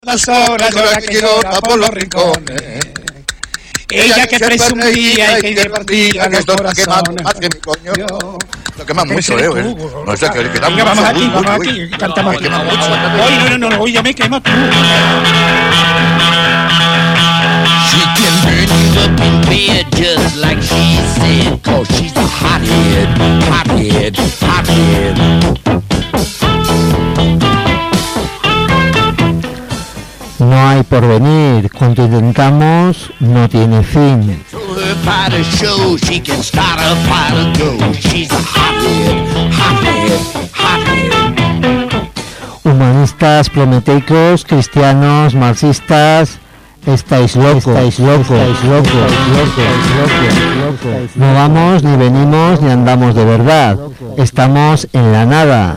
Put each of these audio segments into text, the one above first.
Las horas que llora por los rincones. Ella que presumía y que divertía los corazones. Más que mi coño. Lo quema mucho, No sé, que da mucho. Vamos aquí, cantamos. Me quema mucho. Hoy ya me quema tú. She can burn you up in bed just like she said, 'cause she's a hothead, hothead, hothead. No hay porvenir, cuanto intentamos no tiene fin. Humanistas, prometeicos, cristianos, marxistas, estáis locos. No vamos, ni venimos, ni andamos de verdad. Estamos en la nada.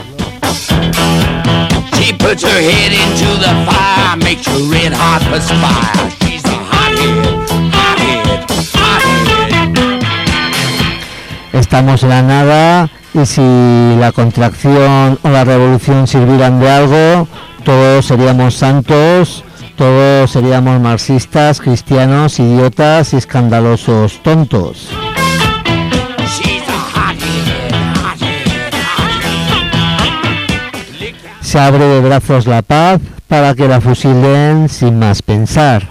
She puts her head into the fire, makes her red hot perspire. She's a hothead, hothead, hothead. Estamos en la nada y si la contracción o la revolución sirvieran de algo, todos seríamos santos, todos seríamos marxistas, cristianos, idiotas y escandalosos tontos. Se abre de brazos la paz para que la fusilen sin más pensar.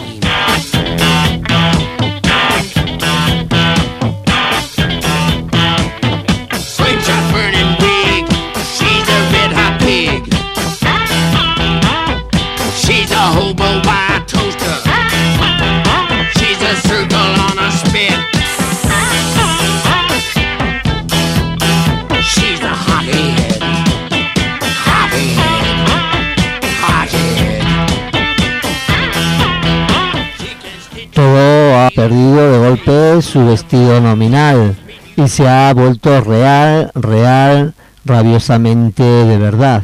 Perdido de golpe su vestido nominal y se ha vuelto real, rabiosamente de verdad.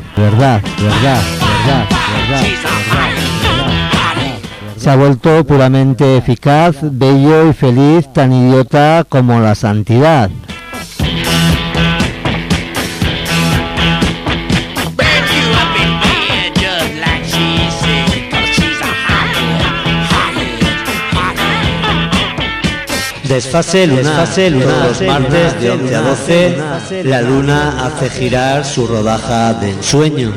Se ha vuelto puramente eficaz, bello y feliz, tan idiota como la santidad. Desfase lunar. Todos los martes de 11 a 12, la luna hace girar su rodaja de ensueño.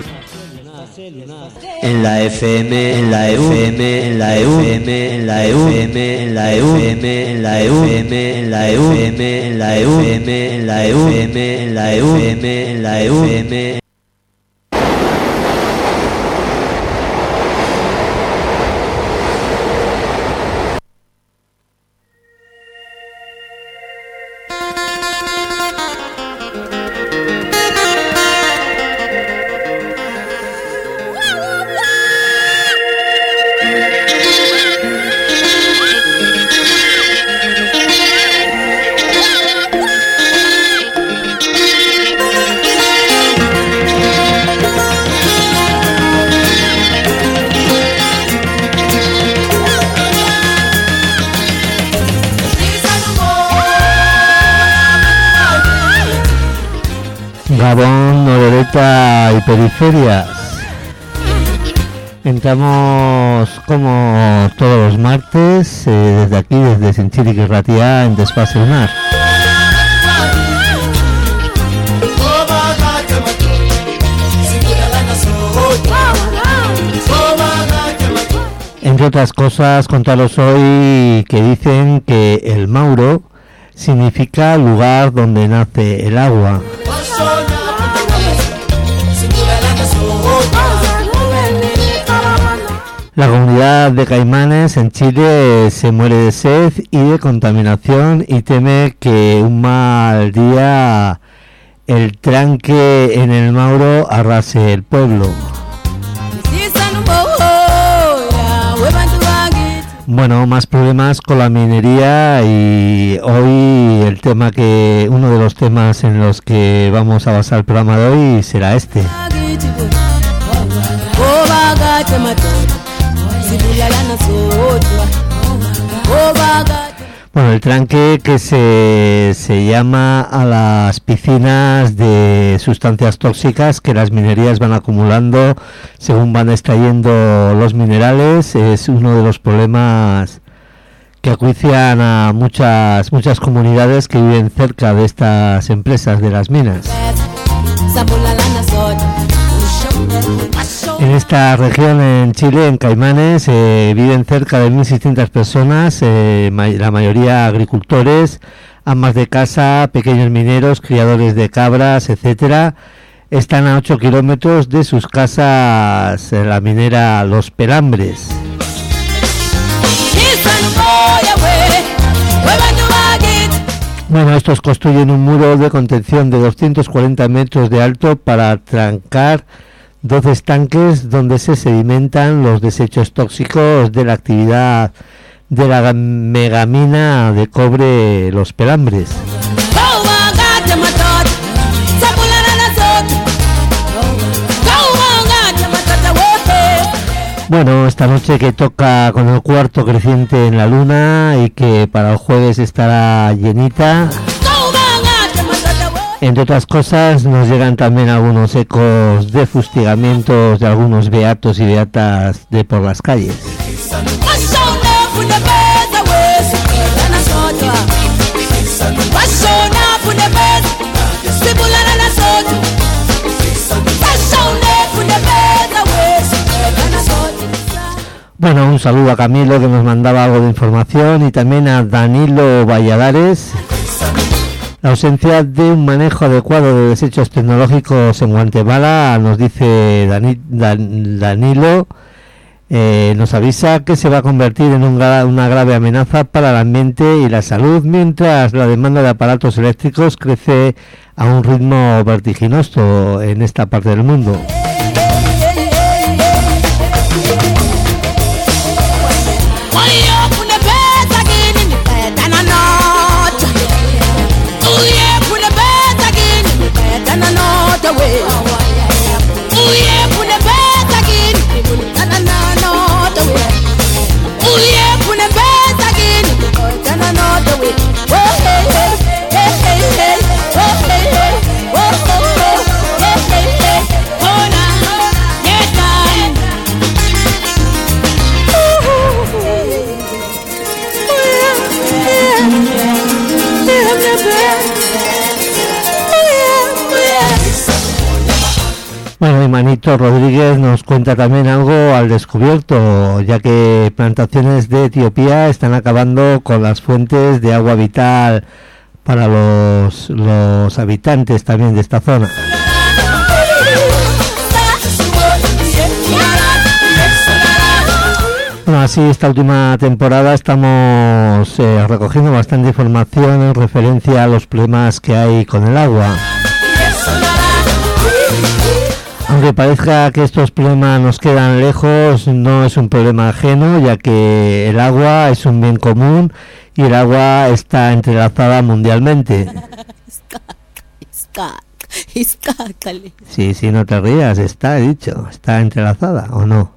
En la FM, en la FM, en la FM, en la FM, en la FM, en la FM, en la FM, en la FM, en la FM, en la FM, en la FM. Gabón, Norereta y periferias. Entramos como todos los martes desde aquí, desde Sinchíric y Ratia, en Desfase Lunar. Entre otras cosas, contaros hoy que dicen que el Mauro significa lugar donde nace el agua. La comunidad de caimanes en Chile se muere de sed y de contaminación y teme que un mal día, el tranque en el Mauro, arrase el pueblo. Bueno, más problemas con la minería y hoy uno de los temas en los que vamos a basar el programa de hoy será este. Bueno, el tranque que se llama a las piscinas de sustancias tóxicas que las minerías van acumulando según van extrayendo los minerales, es uno de los problemas que acuician a muchas comunidades que viven cerca de estas empresas de las minas. En esta región, en Chile, en Caimanes, viven cerca de 1.600 personas, la mayoría agricultores, amas de casa, pequeños mineros, criadores de cabras, etcétera. Están a 8 kilómetros de sus casas, la minera Los Pelambres. Bueno, estos construyen un muro de contención de 240 metros de alto para trancar 12 estanques donde se sedimentan los desechos tóxicos de la actividad de la megamina de cobre Los Pelambres. Bueno, esta noche que toca con el cuarto creciente en la luna y que para el jueves estará llenita. Entre otras cosas, nos llegan también algunos ecos de fustigamientos de algunos beatos y beatas de por las calles. Bueno, un saludo a Camilo que nos mandaba algo de información y también a Danilo Valladares. La ausencia de un manejo adecuado de desechos tecnológicos en Guatemala, nos dice Danilo, nos avisa que se va a convertir en una grave amenaza para el ambiente y la salud, mientras la demanda de aparatos eléctricos crece a un ritmo vertiginoso en esta parte del mundo. Bueno, y Manito Rodríguez nos cuenta también algo al descubierto, ya que plantaciones de Etiopía están acabando con las fuentes de agua vital para los habitantes también de esta zona. Bueno, así esta última temporada estamos recogiendo bastante información en referencia a los problemas que hay con el agua. Aunque parezca que estos problemas nos quedan lejos, no es un problema ajeno, ya que el agua es un bien común y el agua está entrelazada mundialmente. Sí, no te rías, está dicho, está entrelazada, ¿o no?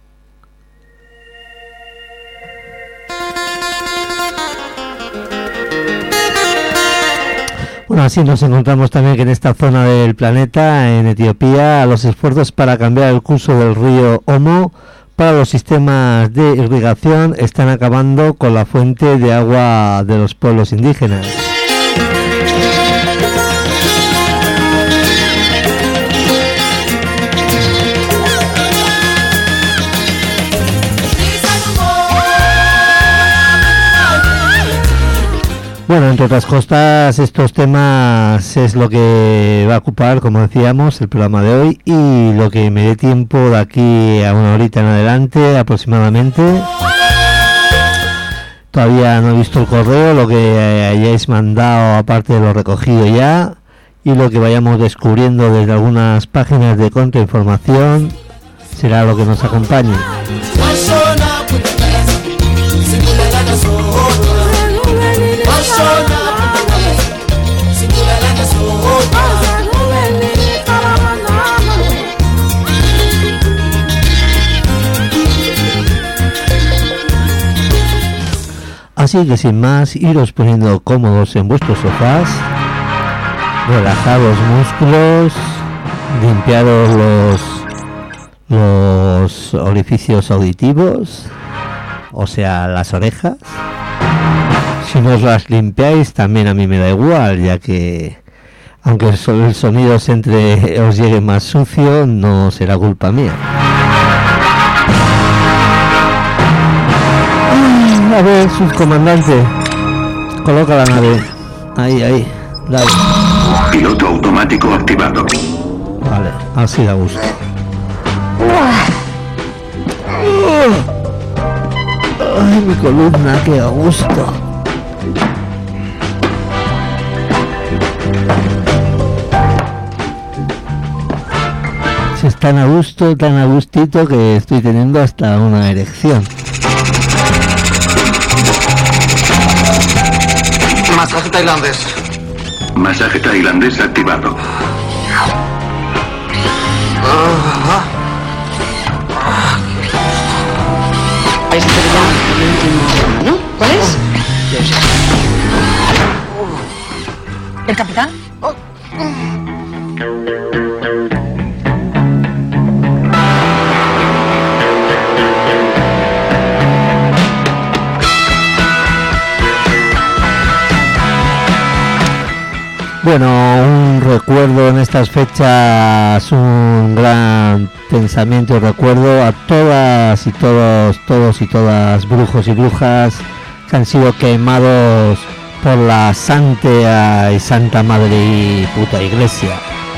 Bueno, así nos encontramos también que en esta zona del planeta, en Etiopía, los esfuerzos para cambiar el curso del río Omo para los sistemas de irrigación están acabando con la fuente de agua de los pueblos indígenas. Bueno, entre otras cosas, estos temas es lo que va a ocupar, como decíamos, el programa de hoy y lo que me dé tiempo de aquí a una horita en adelante aproximadamente. Todavía no he visto el correo, lo que hayáis mandado aparte de lo recogido ya y lo que vayamos descubriendo desde algunas páginas de contrainformación será lo que nos acompañe. Así que sin más, iros poniendo cómodos en vuestros sofás, relajad los músculos, limpiaros los orificios auditivos, o sea, las orejas. Si no os las limpiáis, también a mí me da igual, ya que aunque el sonido os llegue más sucio, no será culpa mía. A ver, subcomandante, coloca la nave. Ahí, dale. Piloto automático activado. Vale, así da gusto. Ay, mi columna, qué a gusto. Si es tan a gusto, tan a gustito, que estoy teniendo hasta una erección. Masaje tailandés. Masaje tailandés activado. ¿Vais a hacer ya el último, no? ¿Cuál es? ¿El capitán? Bueno, un recuerdo en estas fechas, un gran pensamiento y recuerdo a todas y todos y todas brujos y brujas que han sido quemados por la Santa y Santa Madre y puta Iglesia.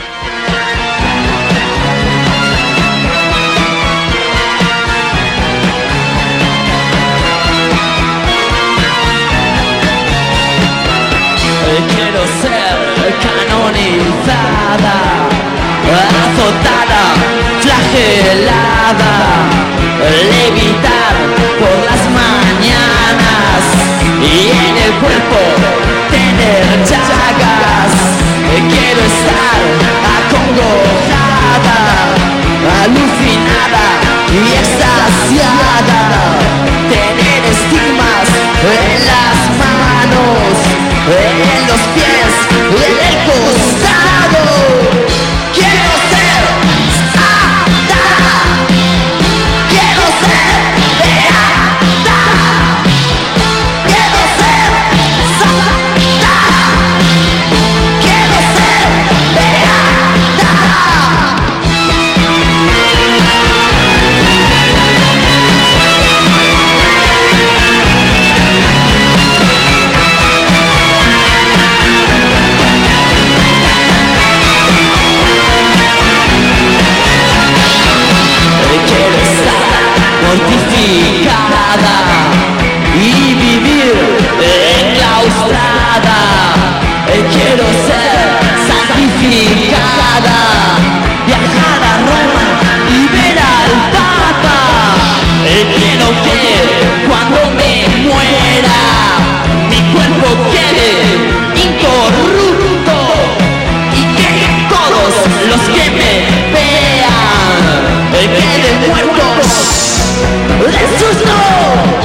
Quiero ser canonizada, azotada, flagelada, levitar por las mañanas y en el cuerpo tener llagas. Quiero estar acongojada, alucinada y extasiada, tener estigmas en las manos, en los pies, en el costado. Quiero ser santa, quiero ser beata, quiero ser santa, quiero ser beata. Quiero estar mortificada y vivir enclaustrada. Quiero ser santificada, viajar a Roma y ver al Papa. Quiero que cuando me muera mi cuerpo quede incorrupto y que todos los que me vean queden muertos de susto.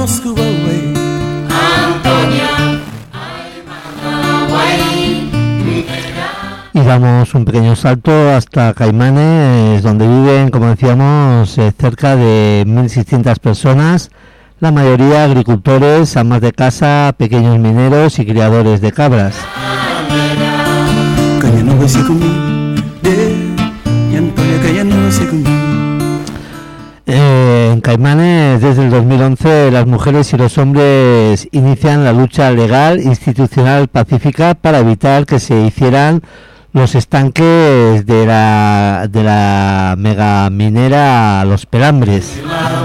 Moscow away. Antonia, Y damos un pequeño salto hasta Caimanes, donde viven, como decíamos, cerca de 1.600 personas, la mayoría agricultores, amas de casa, pequeños mineros y criadores de cabras. En Caimanes, desde el 2011, las mujeres y los hombres inician la lucha legal, institucional, pacífica para evitar que se hicieran los estanques de la megaminera Los Pelambres.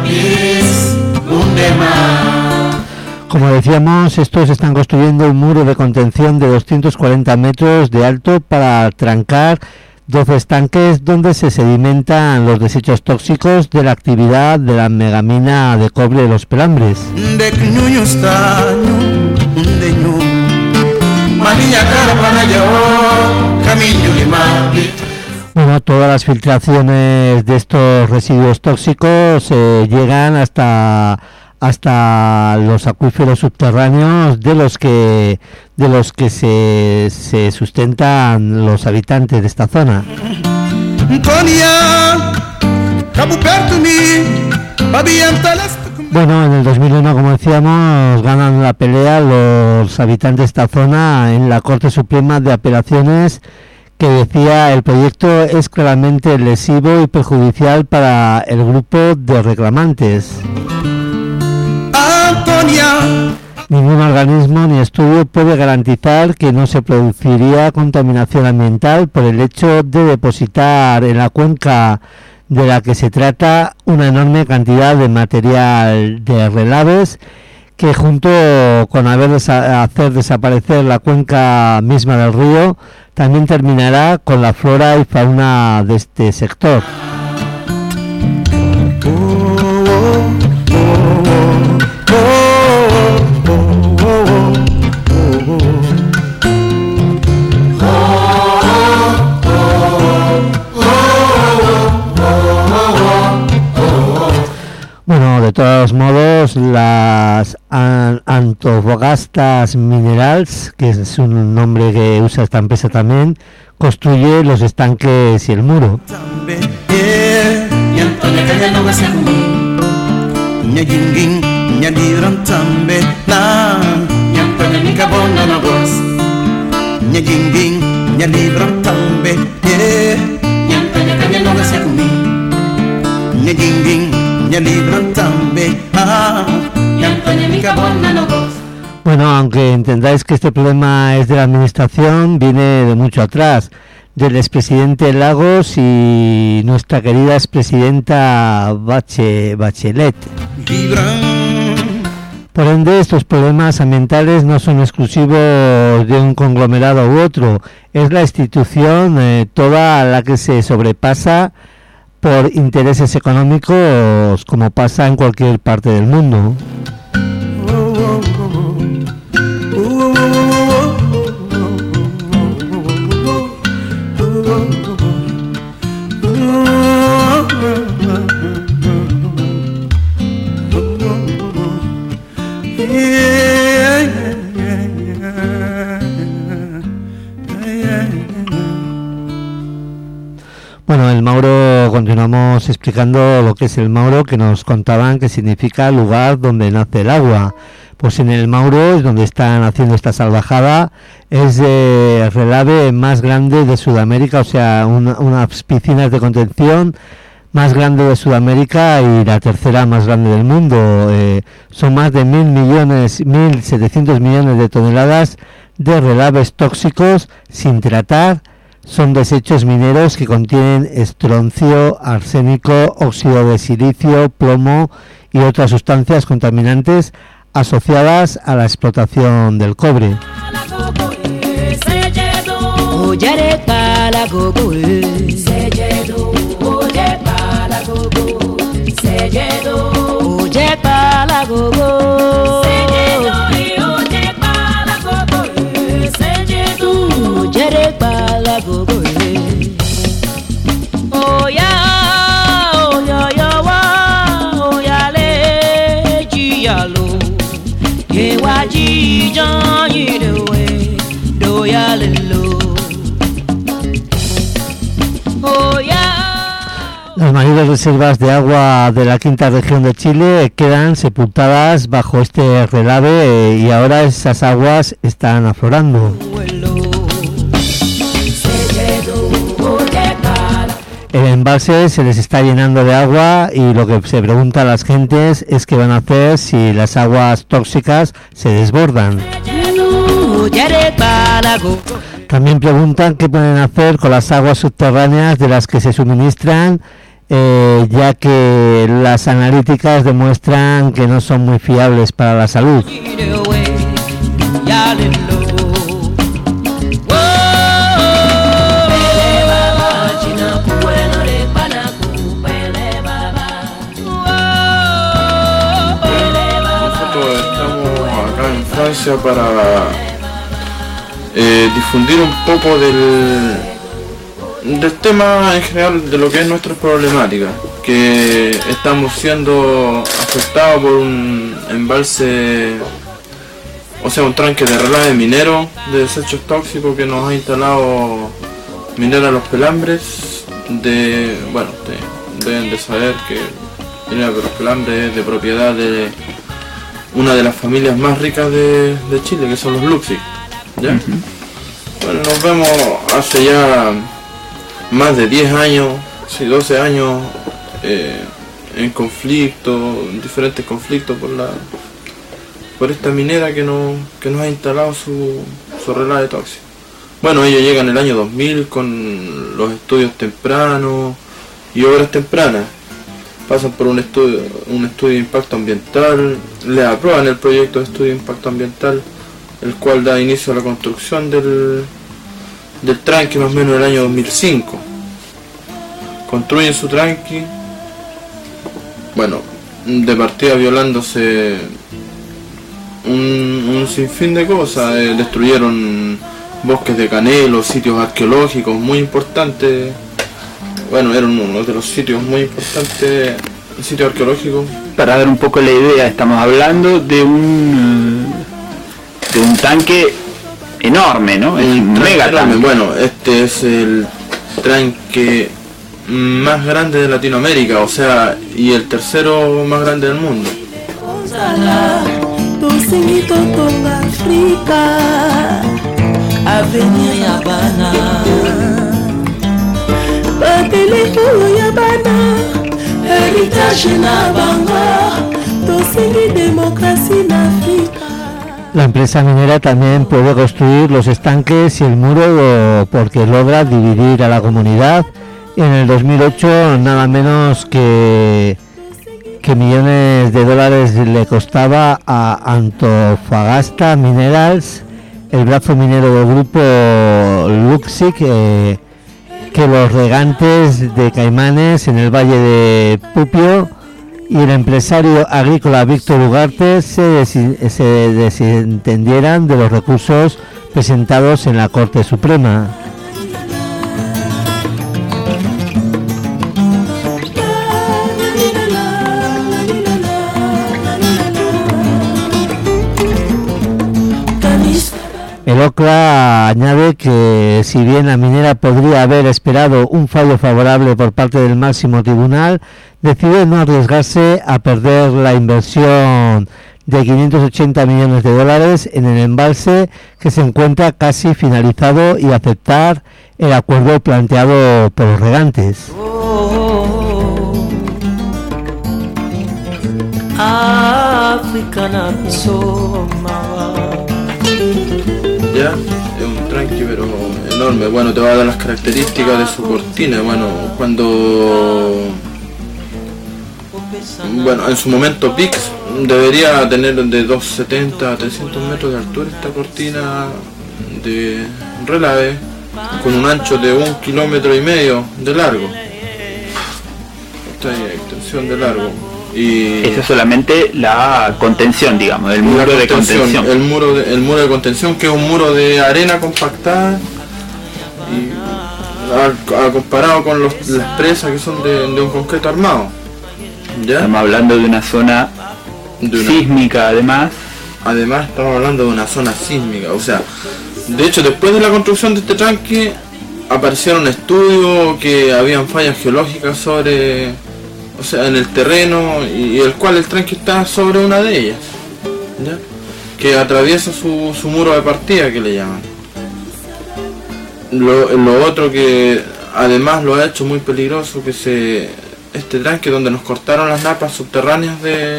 Como decíamos, estos están construyendo un muro de contención de 240 metros de alto para trancar 12 estanques donde se sedimentan los desechos tóxicos de la actividad de la megamina de cobre Los Pelambres. Bueno, todas las filtraciones de estos residuos tóxicos llegan hasta los acuíferos subterráneos de los que se sustentan los habitantes de esta zona. Bueno, en el 2001, como decíamos, ganan la pelea los habitantes de esta zona en la Corte Suprema de Apelaciones, que decía el proyecto es claramente lesivo y perjudicial para el grupo de reclamantes. Ningún organismo ni estudio puede garantizar que no se produciría contaminación ambiental por el hecho de depositar en la cuenca de la que se trata una enorme cantidad de material de relaves que, junto con hacer desaparecer la cuenca misma del río, también terminará con la flora y fauna de este sector. Bueno, de todos modos, las Antofagasta Minerals, que es un nombre que usa esta empresa también, construye los estanques y el muro. Bueno, aunque entendáis que este problema es de la administración, viene de mucho atrás, del expresidente Lagos y nuestra querida expresidenta Bachelet. Por ende, estos problemas ambientales no son exclusivos de un conglomerado u otro, es la institución toda la que se sobrepasa por intereses económicos, como pasa en cualquier parte del mundo. Bueno, el Mauro, continuamos explicando lo que es el Mauro, que nos contaban que significa lugar donde nace el agua. Pues en el Mauro es donde están haciendo esta salvajada, es el relave más grande de Sudamérica, o sea, unas piscinas de contención más grande de Sudamérica y la tercera más grande del mundo. Son más de 1.700 millones de toneladas de relaves tóxicos sin tratar. Son desechos mineros que contienen estroncio, arsénico, óxido de silicio, plomo y otras sustancias contaminantes asociadas a la explotación del cobre. Oh ya, oh ya, ya wa, oh ya le, ya lo. Las mayores reservas de agua de la quinta región de Chile quedan sepultadas bajo este relave y ahora esas aguas están aflorando. El embalse se les está llenando de agua y lo que se pregunta a las gentes es qué van a hacer si las aguas tóxicas se desbordan. También preguntan qué pueden hacer con las aguas subterráneas de las que se suministran, ya que las analíticas demuestran que no son muy fiables para la salud. Nosotros estamos acá en Francia para difundir un poco del tema en general de lo que es nuestra problemática, que estamos siendo afectados por un embalse, o sea, un tranque de relave minero de desechos tóxicos que nos ha instalado Minera Los Pelambres. Deben de saber que Minera Los Pelambres es de propiedad de una de las familias más ricas de Chile, que son los Luxi, ¿ya? Bueno, nos vemos hace ya más de 10 años, sí, 12 años en diferentes conflictos por esta minera que nos ha instalado su relave tóxico. Bueno, ellos llegan en el año 2000 con los estudios tempranos y obras tempranas. Pasan por un estudio de impacto ambiental, le aprueban el proyecto de estudio de impacto ambiental, el cual da inicio a la construcción del tranque más o menos en el año 2005. Construyen su tranque, bueno, de partida violándose un sinfín de cosas. Destruyeron bosques de canelo, sitios arqueológicos muy importantes. Bueno, era uno de los sitios muy importantes, sitios arqueológicos. Para dar un poco la idea, estamos hablando de un tanque enorme, ¿no? Es un mega tanque. Bueno, este es el tranque más grande de Latinoamérica, o sea, y el tercero más grande del mundo. La empresa minera también puede construir los estanques y el muro porque logra dividir a la comunidad. En el 2008 nada menos que millones de dólares le costaba a Antofagasta Minerals, el brazo minero del grupo Luxi, que los regantes de caimanes en el valle de Pupio y el empresario agrícola Víctor Ugarte se desentendieran de los recursos presentados en la Corte Suprema. El OCLA añade que si bien la minera podría haber esperado un fallo favorable por parte del máximo tribunal, decide no arriesgarse a perder la inversión de 580 millones de dólares en el embalse, que se encuentra casi finalizado, y aceptar el acuerdo planteado por los regantes. Ya, es un tranque pero enorme. Bueno, te va a dar las características de su cortina. Bueno, en su momento PIX debería tener de 270 a 300 metros de altura esta cortina de relave, con un ancho de 1,5 kilómetros de largo. Esta extensión de largo. Y eso es solamente la contención, digamos, el muro de contención. El muro de contención, que es un muro de arena compactada, y comparado con las presas que son de un concreto armado. ¿Ya? Estamos hablando de una zona sísmica, además estamos hablando de una zona sísmica. O sea, de hecho, después de la construcción de este tranque aparecieron estudios que habían fallas geológicas en el terreno, y el cual el tranque está sobre una de ellas, ¿ya? Que atraviesa su muro de partida, que le llaman. Lo otro que además lo ha hecho muy peligroso, que este tranque donde nos cortaron las napas subterráneas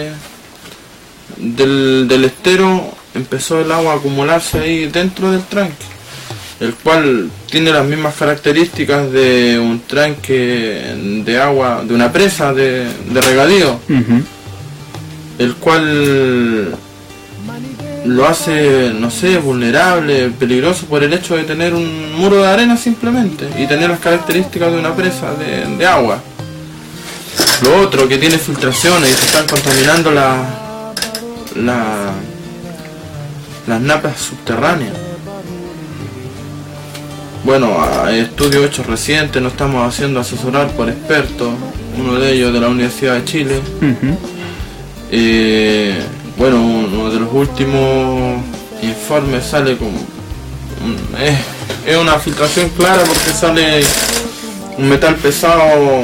del estero, empezó el agua a acumularse ahí dentro del tranque, el cual tiene las mismas características de un tranque de agua, de una presa de regadío, el cual lo hace, no sé, vulnerable, peligroso por el hecho de tener un muro de arena simplemente y tener las características de una presa de agua. Lo otro, que tiene filtraciones y se están contaminando las napas subterráneas. Bueno, hay estudios hechos recientes, nos estamos haciendo asesorar por expertos, uno de ellos de la Universidad de Chile. Bueno, uno de los últimos informes sale con... es una filtración clara, porque sale un metal pesado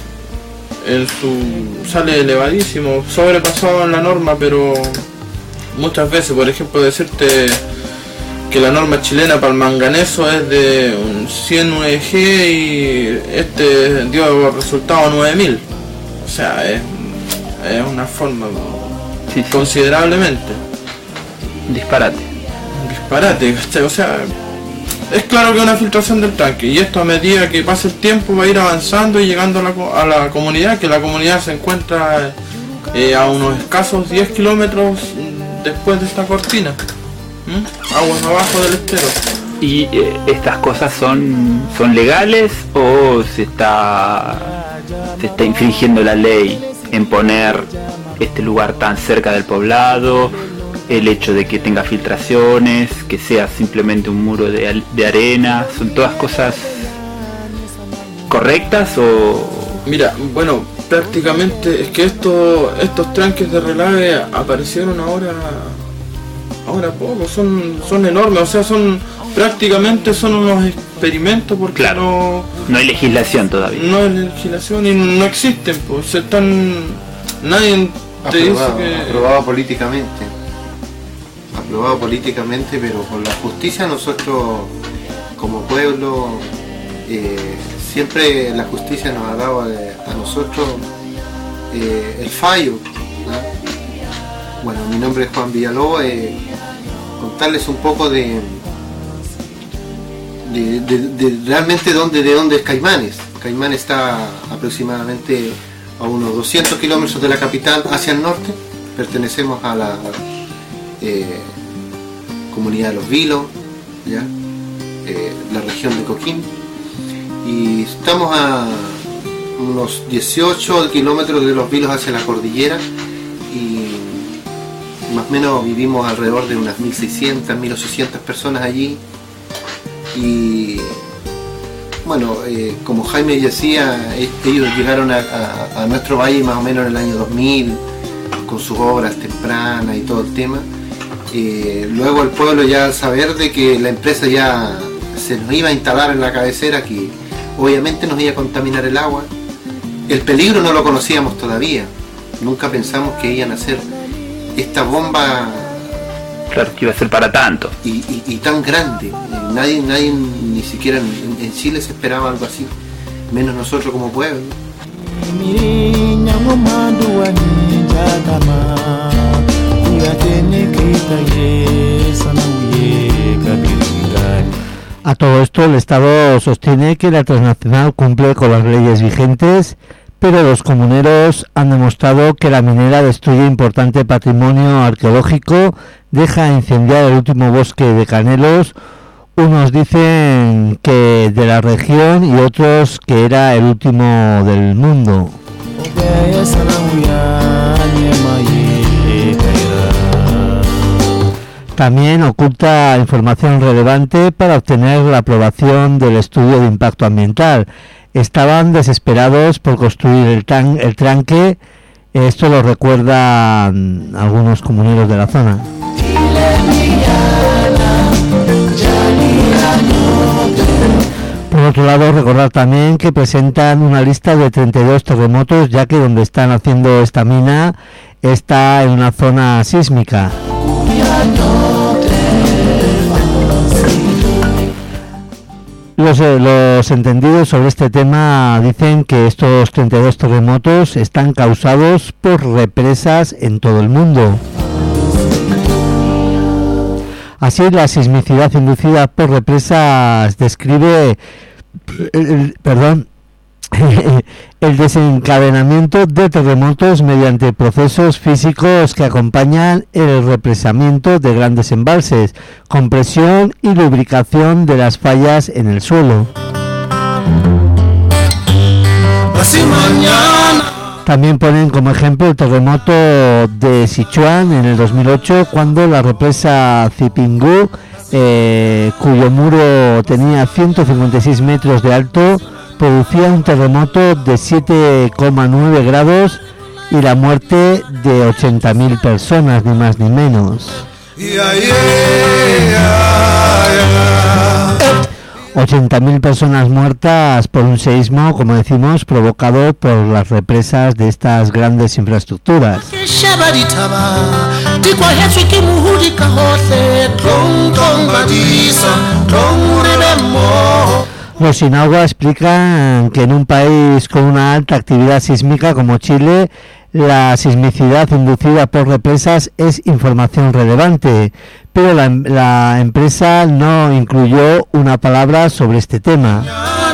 sale elevadísimo, sobrepasado en la norma, pero muchas veces, por ejemplo, decirte que la norma chilena para el manganeso es de un 100 UG y este dio resultado 9000. O sea, es una forma considerablemente. Disparate, ¿cachai? O sea, es claro que es una filtración del tanque, y esto a medida que pase el tiempo va a ir avanzando y llegando a la comunidad, que la comunidad se encuentra a unos escasos 10 kilómetros después de esta cortina, aguas abajo del estero. ¿Y estas cosas son legales o se está infringiendo la ley en poner este lugar tan cerca del poblado? El hecho de que tenga filtraciones, que sea simplemente un muro de arena, ¿son todas cosas correctas o...? Mira, bueno, prácticamente es que estos tranques de relave aparecieron ahora poco, son enormes, o sea, prácticamente son unos experimentos, porque claro, no hay legislación todavía. No hay legislación y no existen, pues nadie te dice que... Aprobado políticamente, pero por la justicia nosotros como pueblo siempre la justicia nos ha dado a nosotros el fallo, ¿no? Bueno, mi nombre es Juan Villalobos. Contarles un poco de realmente de dónde es Caimanes. Caimanes está aproximadamente a unos 200 kilómetros de la capital hacia el norte. Pertenecemos a la comunidad de Los Vilos, ¿ya? La región de Coquín, y estamos a unos 18 kilómetros de Los Vilos hacia la cordillera, y más o menos vivimos alrededor de unas 1.600, 1.800 personas allí. Y bueno, como Jaime decía, ellos llegaron a nuestro valle más o menos en el año 2000 con sus obras tempranas y todo el tema. Luego el pueblo, ya al saber de que la empresa ya se nos iba a instalar en la cabecera, que obviamente nos iba a contaminar el agua, el peligro no lo conocíamos todavía, nunca pensamos que iban a hacer esta bomba, claro, que iba a ser para tanto y tan grande. Nadie ni siquiera en Chile se esperaba algo así, menos nosotros como pueblo. A todo esto, el Estado sostiene que la transnacional cumple con las leyes vigentes, pero los comuneros han demostrado que la minera destruye importante patrimonio arqueológico, deja incendiar el último bosque de canelos. Unos dicen que de la región y otros que era el último del mundo. También oculta información relevante para obtener la aprobación del estudio de impacto ambiental. Estaban desesperados por construir el tranque. Esto lo recuerdan algunos comuneros de la zona. Por otro lado, recordar también que presentan una lista de 32 terremotos, ya que donde están haciendo esta mina está en una zona sísmica. Los entendidos sobre este tema dicen que estos 32 terremotos están causados por represas en todo el mundo. Así, la sismicidad inducida por represas describe el desencadenamiento de terremotos mediante procesos físicos que acompañan el represamiento de grandes embalses, compresión y lubricación de las fallas en el suelo. También ponen como ejemplo el terremoto de Sichuan en el 2008, cuando la represa Zipingú, cuyo muro tenía 156 metros de alto, producía un terremoto de 7,9 grados y la muerte de 80.000 personas, ni más ni menos. 80.000 personas muertas por un seísmo, como decimos, provocado por las represas de estas grandes infraestructuras. Los Sinagua explican que en un país con una alta actividad sísmica como Chile, la sismicidad inducida por represas es información relevante, pero la empresa no incluyó una palabra sobre este tema.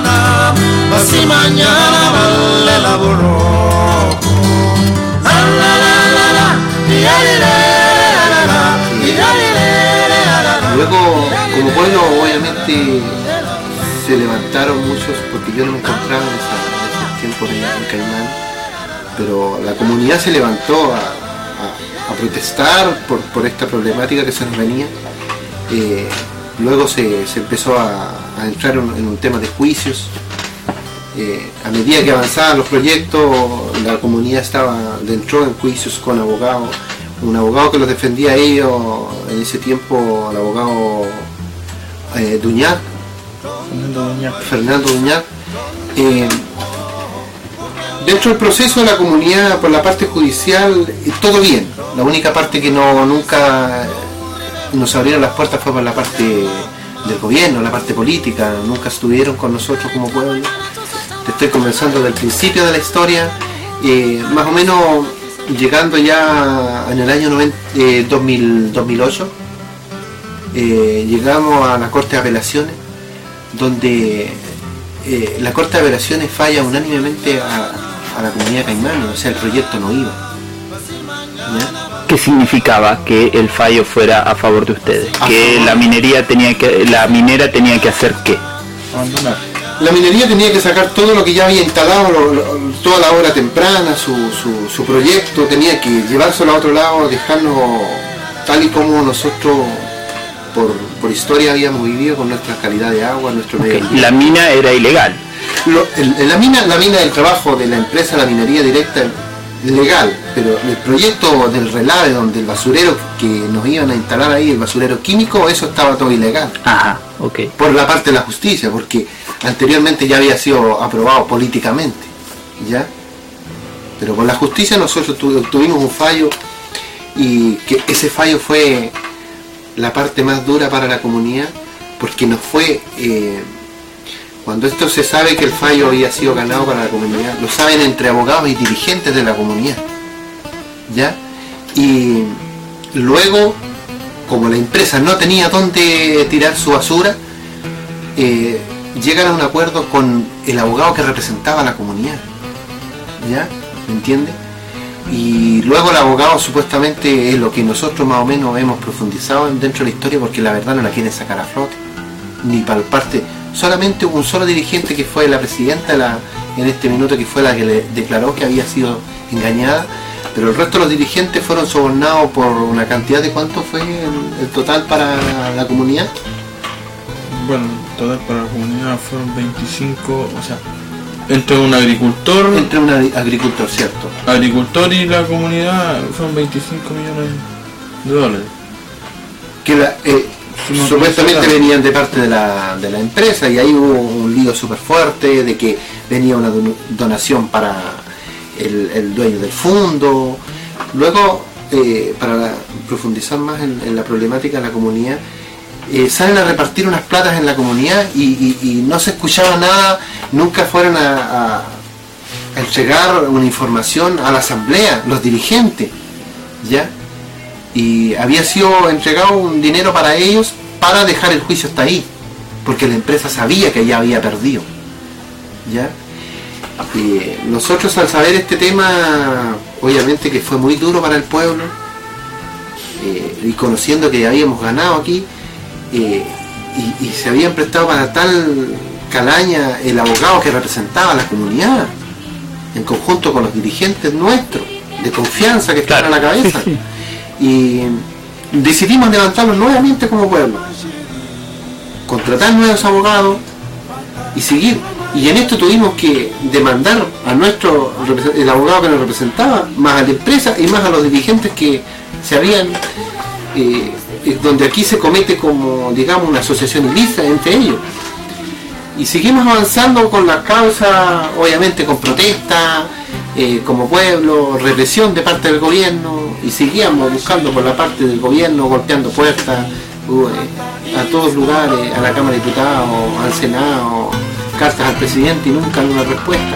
Luego, como pueblo, obviamente se levantaron muchos, porque yo no me encontraba en esos tiempos en Caimán, pero la comunidad se levantó a protestar por esta problemática que se nos venía. Luego se empezó a entrar en un tema de juicios. A medida que avanzaban los proyectos, la comunidad entró en juicios con abogados. Un abogado que los defendía a ellos en ese tiempo, el abogado Fernando Duñac. Dentro del proceso de la comunidad, por la parte judicial, todo bien. La única parte que nunca nos abrieron las puertas fue por la parte del gobierno, la parte política. Nunca estuvieron con nosotros como pueblo. Te estoy comenzando del principio de la historia, más o menos llegando ya en el año 2008, llegamos a la Corte de Apelaciones, donde la Corte de Apelaciones falla unánimemente a la comunidad caimana, o sea, el proyecto no iba. ¿Ya? ¿Qué significaba que el fallo fuera a favor de ustedes? Que la minera tenía que hacer ¿qué? Abandonar. La minería tenía que sacar todo lo que ya había instalado, toda la obra temprana, su proyecto, tenía que llevárselo a otro lado, dejarnos tal y como nosotros por historia habíamos vivido, con nuestra calidad de agua, nuestro medio ambiente. La mina era ilegal. La mina del trabajo de la empresa, la minería directa, legal, pero el proyecto del relave, donde el basurero que nos iban a instalar ahí, el basurero químico, eso estaba todo ilegal. Ajá, ok. Por la parte de la justicia, porque anteriormente ya había sido aprobado políticamente, ¿ya? Pero con la justicia nosotros tuvimos un fallo, y que ese fallo fue la parte más dura para la comunidad, porque nos fue... Cuando esto se sabe que el fallo había sido ganado para la comunidad, lo saben entre abogados y dirigentes de la comunidad, ¿ya? Y luego, como la empresa no tenía dónde tirar su basura, llegan a un acuerdo con el abogado que representaba a la comunidad, ¿ya? ¿Me entiende? Y luego el abogado supuestamente es lo que nosotros más o menos hemos profundizado dentro de la historia, porque la verdad no la quieren sacar a flote, ni para parte. Solamente un solo dirigente, que fue la presidenta en este minuto, que fue la que le declaró que había sido engañada, pero el resto de los dirigentes fueron sobornados por una cantidad de... ¿Cuánto fue el total para la comunidad? Bueno, el total para la comunidad fueron 25, o sea, entre un agricultor... Entre un agricultor, cierto. Agricultor y la comunidad fueron 25 millones de dólares. Que supuestamente venían de parte de la empresa, y ahí hubo un lío súper fuerte de que venía una donación para el dueño del fondo. Luego, para profundizar más en la problemática de la comunidad, salen a repartir unas platas en la comunidad y no se escuchaba nada, nunca fueron a entregar una información a la asamblea, los dirigentes, ¿ya? Y había sido entregado un dinero para ellos para dejar el juicio hasta ahí, porque la empresa sabía que ya había perdido, ¿ya? Y nosotros, al saber este tema, obviamente que fue muy duro para el pueblo, y conociendo que habíamos ganado aquí, y se habían prestado para tal calaña el abogado que representaba a la comunidad, en conjunto con los dirigentes nuestros, de confianza que estaban a la cabeza. Y decidimos levantarnos nuevamente como pueblo, contratar nuevos abogados y seguir. Y en esto tuvimos que demandar a el abogado que nos representaba, más a la empresa y más a los dirigentes que se habían, donde aquí se comete como, digamos, una asociación ilícita entre ellos. Y seguimos avanzando con la causa, obviamente con protesta, como pueblo, represión de parte del gobierno, y seguíamos buscando por la parte del gobierno, golpeando puertas a todos lugares, a la Cámara de Diputados, al Senado, cartas al presidente, y nunca una respuesta.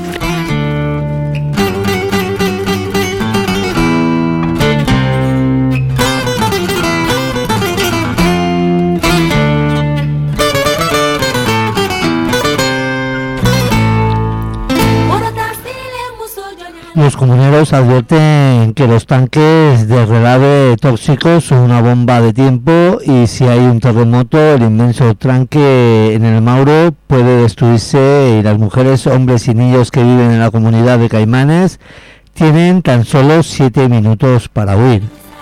Los comuneros advierten que los tanques de relave tóxicos son una bomba de tiempo, y si hay un terremoto, el inmenso tranque en el Mauro puede destruirse, y las mujeres, hombres y niños que viven en la comunidad de Caimanes tienen tan solo 7 minutos para huir.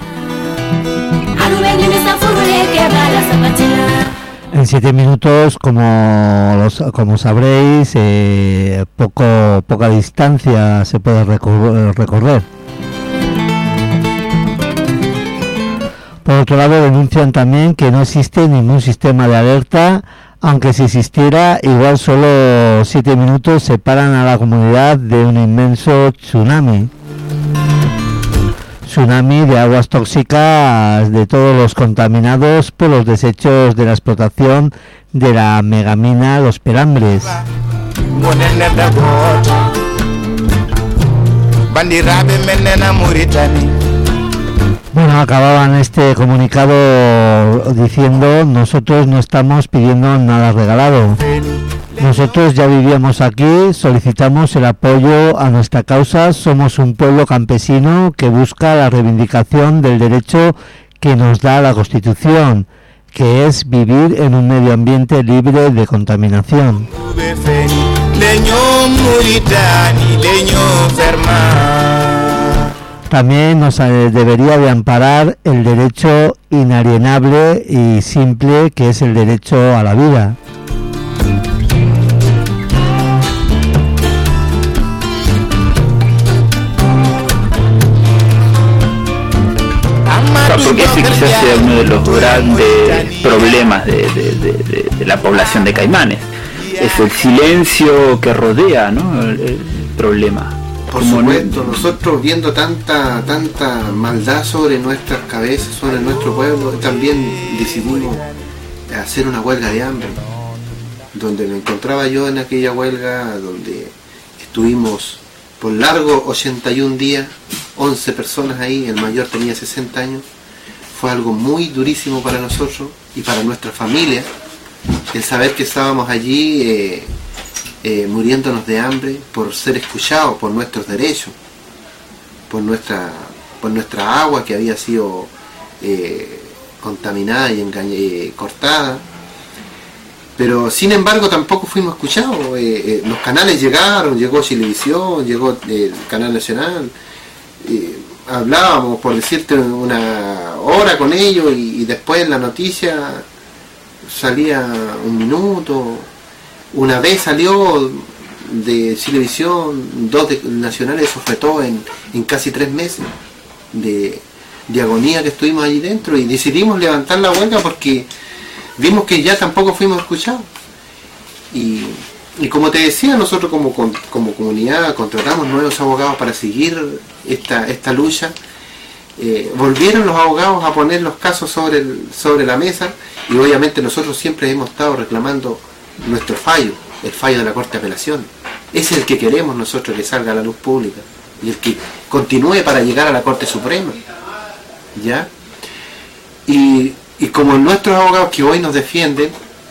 En 7 minutos, como sabréis, poca distancia se puede recorrer. Por otro lado, denuncian también que no existe ningún sistema de alerta, aunque si existiera, igual solo 7 minutos separan a la comunidad de un inmenso tsunami de aguas tóxicas de todos los contaminados por los desechos de la explotación de la megamina Los Pelambres. Bueno, acababan este comunicado diciendo: nosotros no estamos pidiendo nada regalado. Nosotros ya vivíamos aquí, solicitamos el apoyo a nuestra causa, somos un pueblo campesino que busca la reivindicación del derecho que nos da la Constitución, que es vivir en un medio ambiente libre de contaminación. También nos debería de amparar el derecho inalienable y simple, que es el derecho a la vida. Porque ese quizás sea uno de los grandes problemas de la población de Caimanes. Es el silencio que rodea, ¿no?, el problema. Por supuesto, nosotros viendo tanta maldad sobre nuestras cabezas, sobre nuestro pueblo, también decidimos hacer una huelga de hambre, donde me encontraba yo en aquella huelga, donde estuvimos por largo 81 días, 11 personas ahí, el mayor tenía 60 años. Fue algo muy durísimo para nosotros y para nuestra familia, el saber que estábamos allí muriéndonos de hambre por ser escuchados, por nuestros derechos, por nuestra agua que había sido contaminada y cortada. Pero sin embargo tampoco fuimos escuchados. Los canales llegaron, llegó Chilevisión, llegó el Canal Nacional, hablábamos, por decirte, una hora con ellos, y después la noticia salía un minuto. Una vez salió de Chilevisión, 2 nacionales, eso fue todo en casi 3 meses de agonía que estuvimos allí dentro, y decidimos levantar la huelga porque vimos que ya tampoco fuimos escuchados. Y como te decía, nosotros como comunidad contratamos nuevos abogados para seguir esta lucha. Volvieron los abogados a poner los casos sobre la mesa, y obviamente nosotros siempre hemos estado reclamando nuestro fallo, el fallo de la Corte de Apelación. Ese es el que queremos nosotros que salga a la luz pública y el que continúe para llegar a la Corte Suprema, ¿ya? Y como nuestros abogados que hoy nos defienden,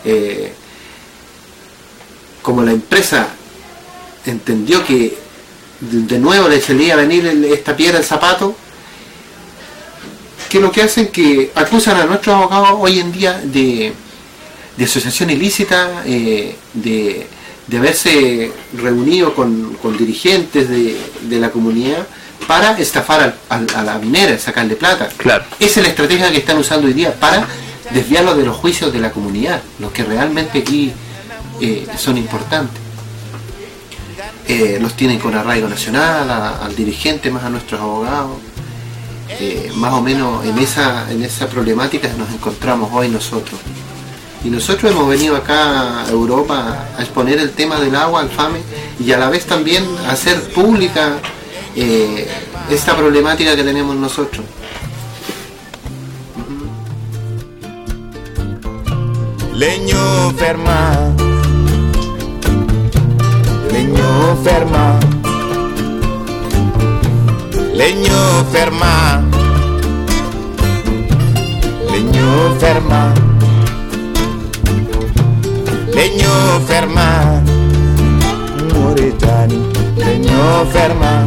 como la empresa entendió que de nuevo le salía a venir esta piedra al zapato, que lo que hacen que acusan a nuestros abogados hoy en día de asociación ilícita, de haberse reunido con dirigentes de la comunidad para estafar a la minera, sacarle plata. Claro. Esa es la estrategia que están usando hoy día para desviarlos de los juicios de la comunidad, los que realmente aquí son importantes. Los tienen con arraigo nacional, al dirigente más a nuestros abogados. Más o menos en esa problemática nos encontramos hoy nosotros. Y nosotros hemos venido acá a Europa a exponer el tema del agua al FAME, y a la vez también a hacer pública esta problemática que tenemos nosotros. Legno ferma, legno ferma, legno ferma, legno ferma, legno ferma, Mauritani, legno ferma,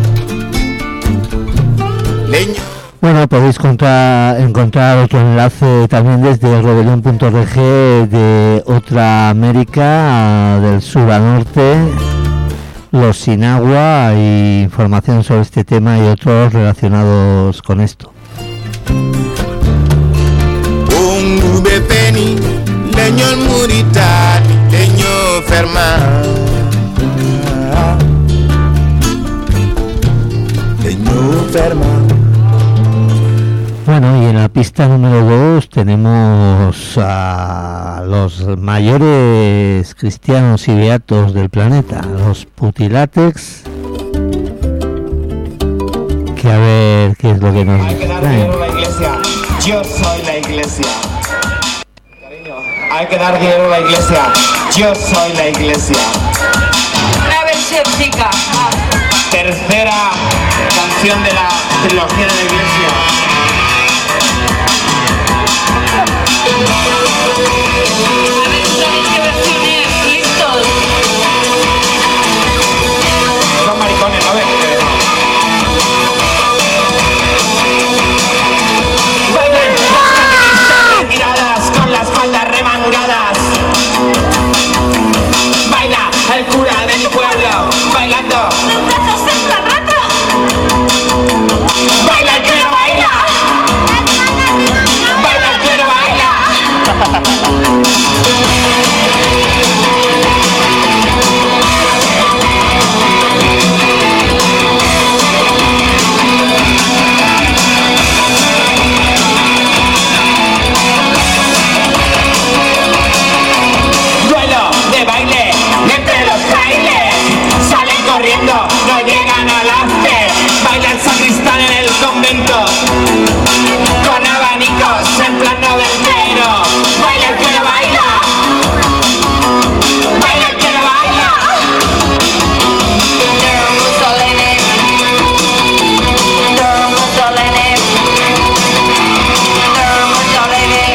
legno. Bueno, podéis encontrar otro enlace también desde rebelión.org de otra América, del sur a norte, los sin agua, y información sobre este tema y otros relacionados con esto. Un bepeni, legno Mauritani, legno ferma, legno ferma. Bueno, y en la pista número 2 tenemos a los mayores cristianos y beatos del planeta, los Putilátex, que a ver qué es lo que nos traen. Hay que dar dinero a la iglesia, yo soy la iglesia. Cariño, hay que dar dinero a la iglesia, yo soy la iglesia. Nave séptica. Tercera canción de la trilogía de la iglesia. Son maricones, ¿no ves? Bailan las retiradas con las faldas remangadas. Baila el cura de tu pueblo, bailando. Baila el que no baila. Baila el que no baila. Duelo de baile entre los frailes. Salen corriendo, no llegan al after. Baila el sacristán en el convento con abanicos en plan noventero. Baila el que no baila. Baila el que no baila. Mussolini. Mussolini. Mussolini.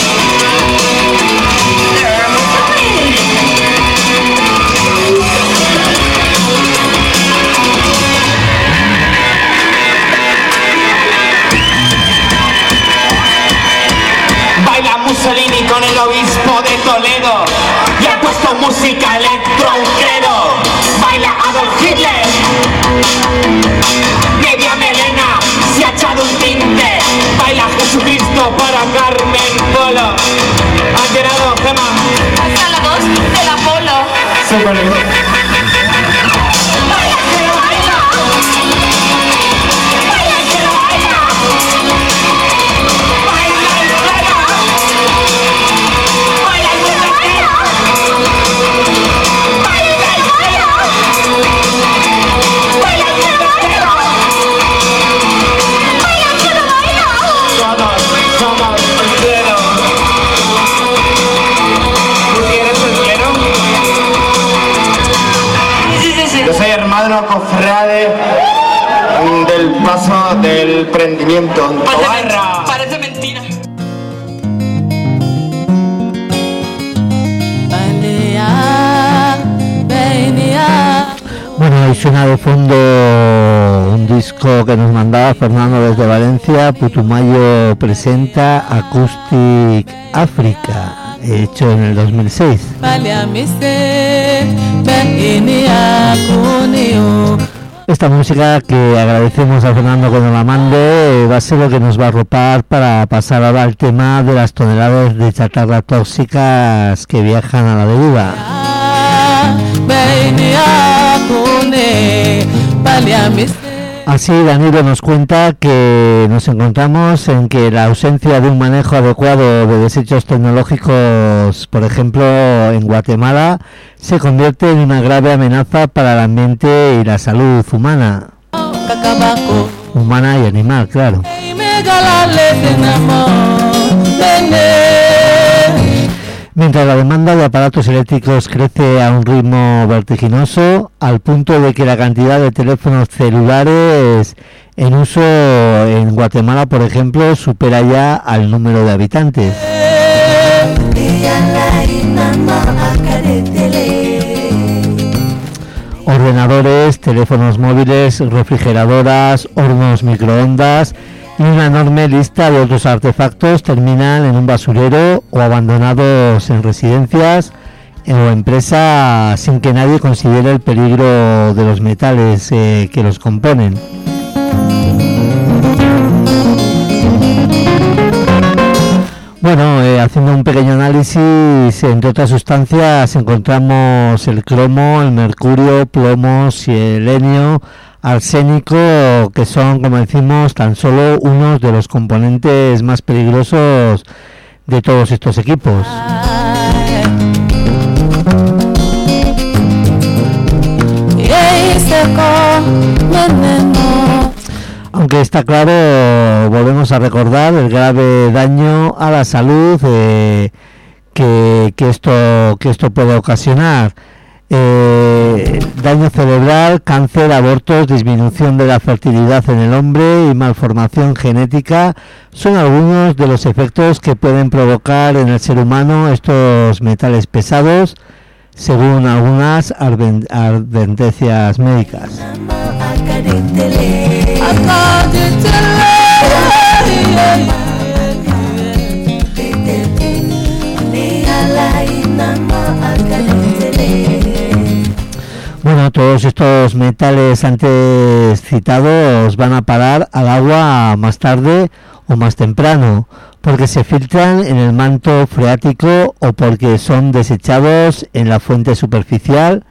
Baila Mussolini con el obispo de Toledo y ha puesto música electro un credo. Baila Adolf Hitler. Media melena se ha echado un tinte. Baila Jesucristo para Carmen Polo. ¿Has llenado, Gemma? Hasta la 2 del Apolo. Súper bien. Baila que no baila. Baila que no baila. paso del prendimiento. Parece mentira. Bueno, ahí suena de fondo un disco que nos mandaba Fernando desde Valencia. Putumayo presenta Acoustic África, hecho en el 2006. Esta música, que agradecemos a Fernando que nos la mande, va a ser lo que nos va a arropar para pasar ahora al tema de las toneladas de chatarra tóxicas que viajan a la deriva. Así, Danilo nos cuenta que nos encontramos en que la ausencia de un manejo adecuado de desechos tecnológicos, por ejemplo en Guatemala, se convierte en una grave amenaza para el ambiente y la salud humana y animal, claro. Mientras la demanda de aparatos eléctricos crece a un ritmo vertiginoso, al punto de que la cantidad de teléfonos celulares en uso en Guatemala, por ejemplo, supera ya al número de habitantes. Ordenadores, teléfonos móviles, refrigeradoras, hornos microondas y una enorme lista de otros artefactos terminan en un basurero o abandonados en residencias o empresas sin que nadie considere el peligro de los metales que los componen. Bueno, haciendo un pequeño análisis, entre otras sustancias encontramos el cromo, el mercurio, plomo, selenio, arsénico, que son, como decimos, tan solo unos de los componentes más peligrosos de todos estos equipos. Aunque está claro, volvemos a recordar el grave daño a la salud que esto puede ocasionar. Daño cerebral, cáncer, abortos, disminución de la fertilidad en el hombre y malformación genética son algunos de los efectos que pueden provocar en el ser humano estos metales pesados, según algunas advertencias médicas. Bueno, todos estos metales antes citados van a parar al agua más tarde o más temprano, porque se filtran en el manto freático o porque son desechados en la fuente superficial.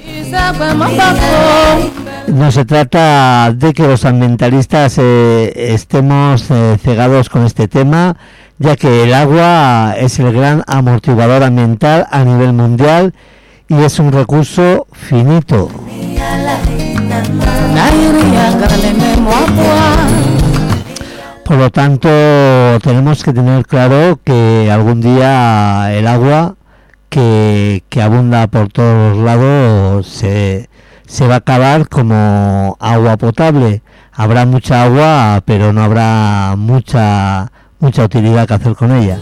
No se trata de que los ambientalistas estemos cegados con este tema, ya que el agua es el gran amortiguador ambiental a nivel mundial y es un recurso finito. Por lo tanto, tenemos que tener claro que algún día el agua que abunda por todos lados se va a acabar como agua potable. Habrá mucha agua, pero no habrá mucha utilidad que hacer con ella.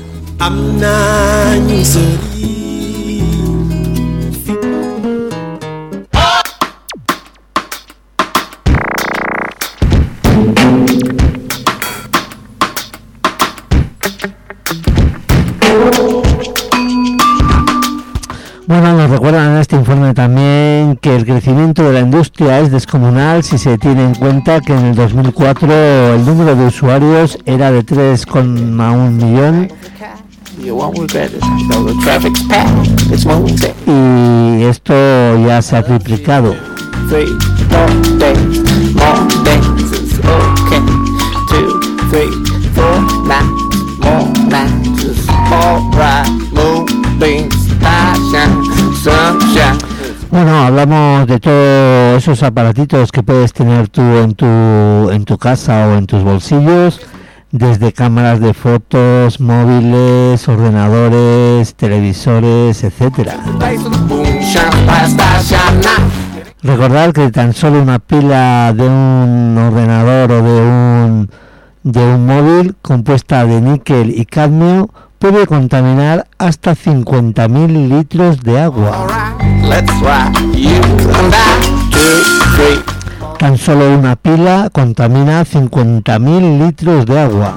Bueno, nos recuerdan en este informe también que el crecimiento de la industria es descomunal si se tiene en cuenta que en el 2004 el número de usuarios era de 3,1 millón y esto ya se ha triplicado. Bueno, hablamos de todos esos aparatitos que puedes tener tú en tu casa o en tus bolsillos, desde cámaras de fotos, móviles, ordenadores, televisores, etcétera. Recordar que tan solo una pila de un ordenador o de un móvil compuesta de níquel y cadmio puede contaminar hasta 50.000 litros de agua. Tan solo una pila contamina 50.000 litros de agua.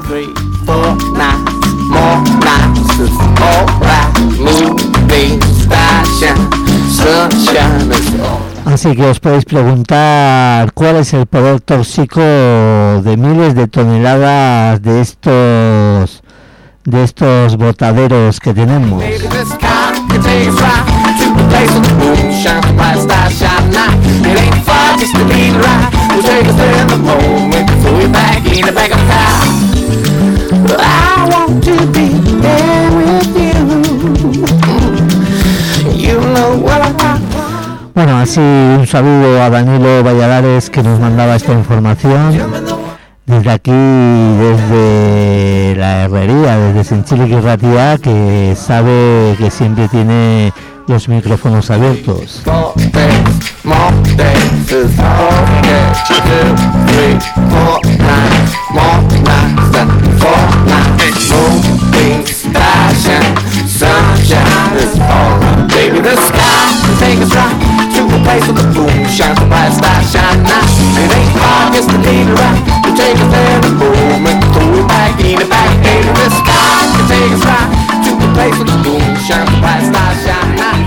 Así que os podéis preguntar cuál es el poder tóxico de miles de toneladas de estos botaderos que tenemos. Bueno, así un saludo a Danilo Valladares, que nos mandaba esta información desde aquí, desde la herrería, desde Senchilic Ratia, que sabe que siempre tiene los micrófonos abiertos. Baby, the sky can take us right to a place where the moon shines, the bright star shine now. It ain't far, just a little right to take us there in a moment, throw it back in the back. Baby, the sky can take us right to a place where the moon shines, the bright star shine now.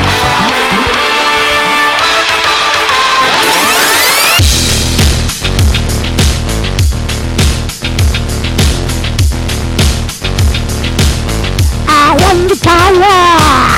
I want the power.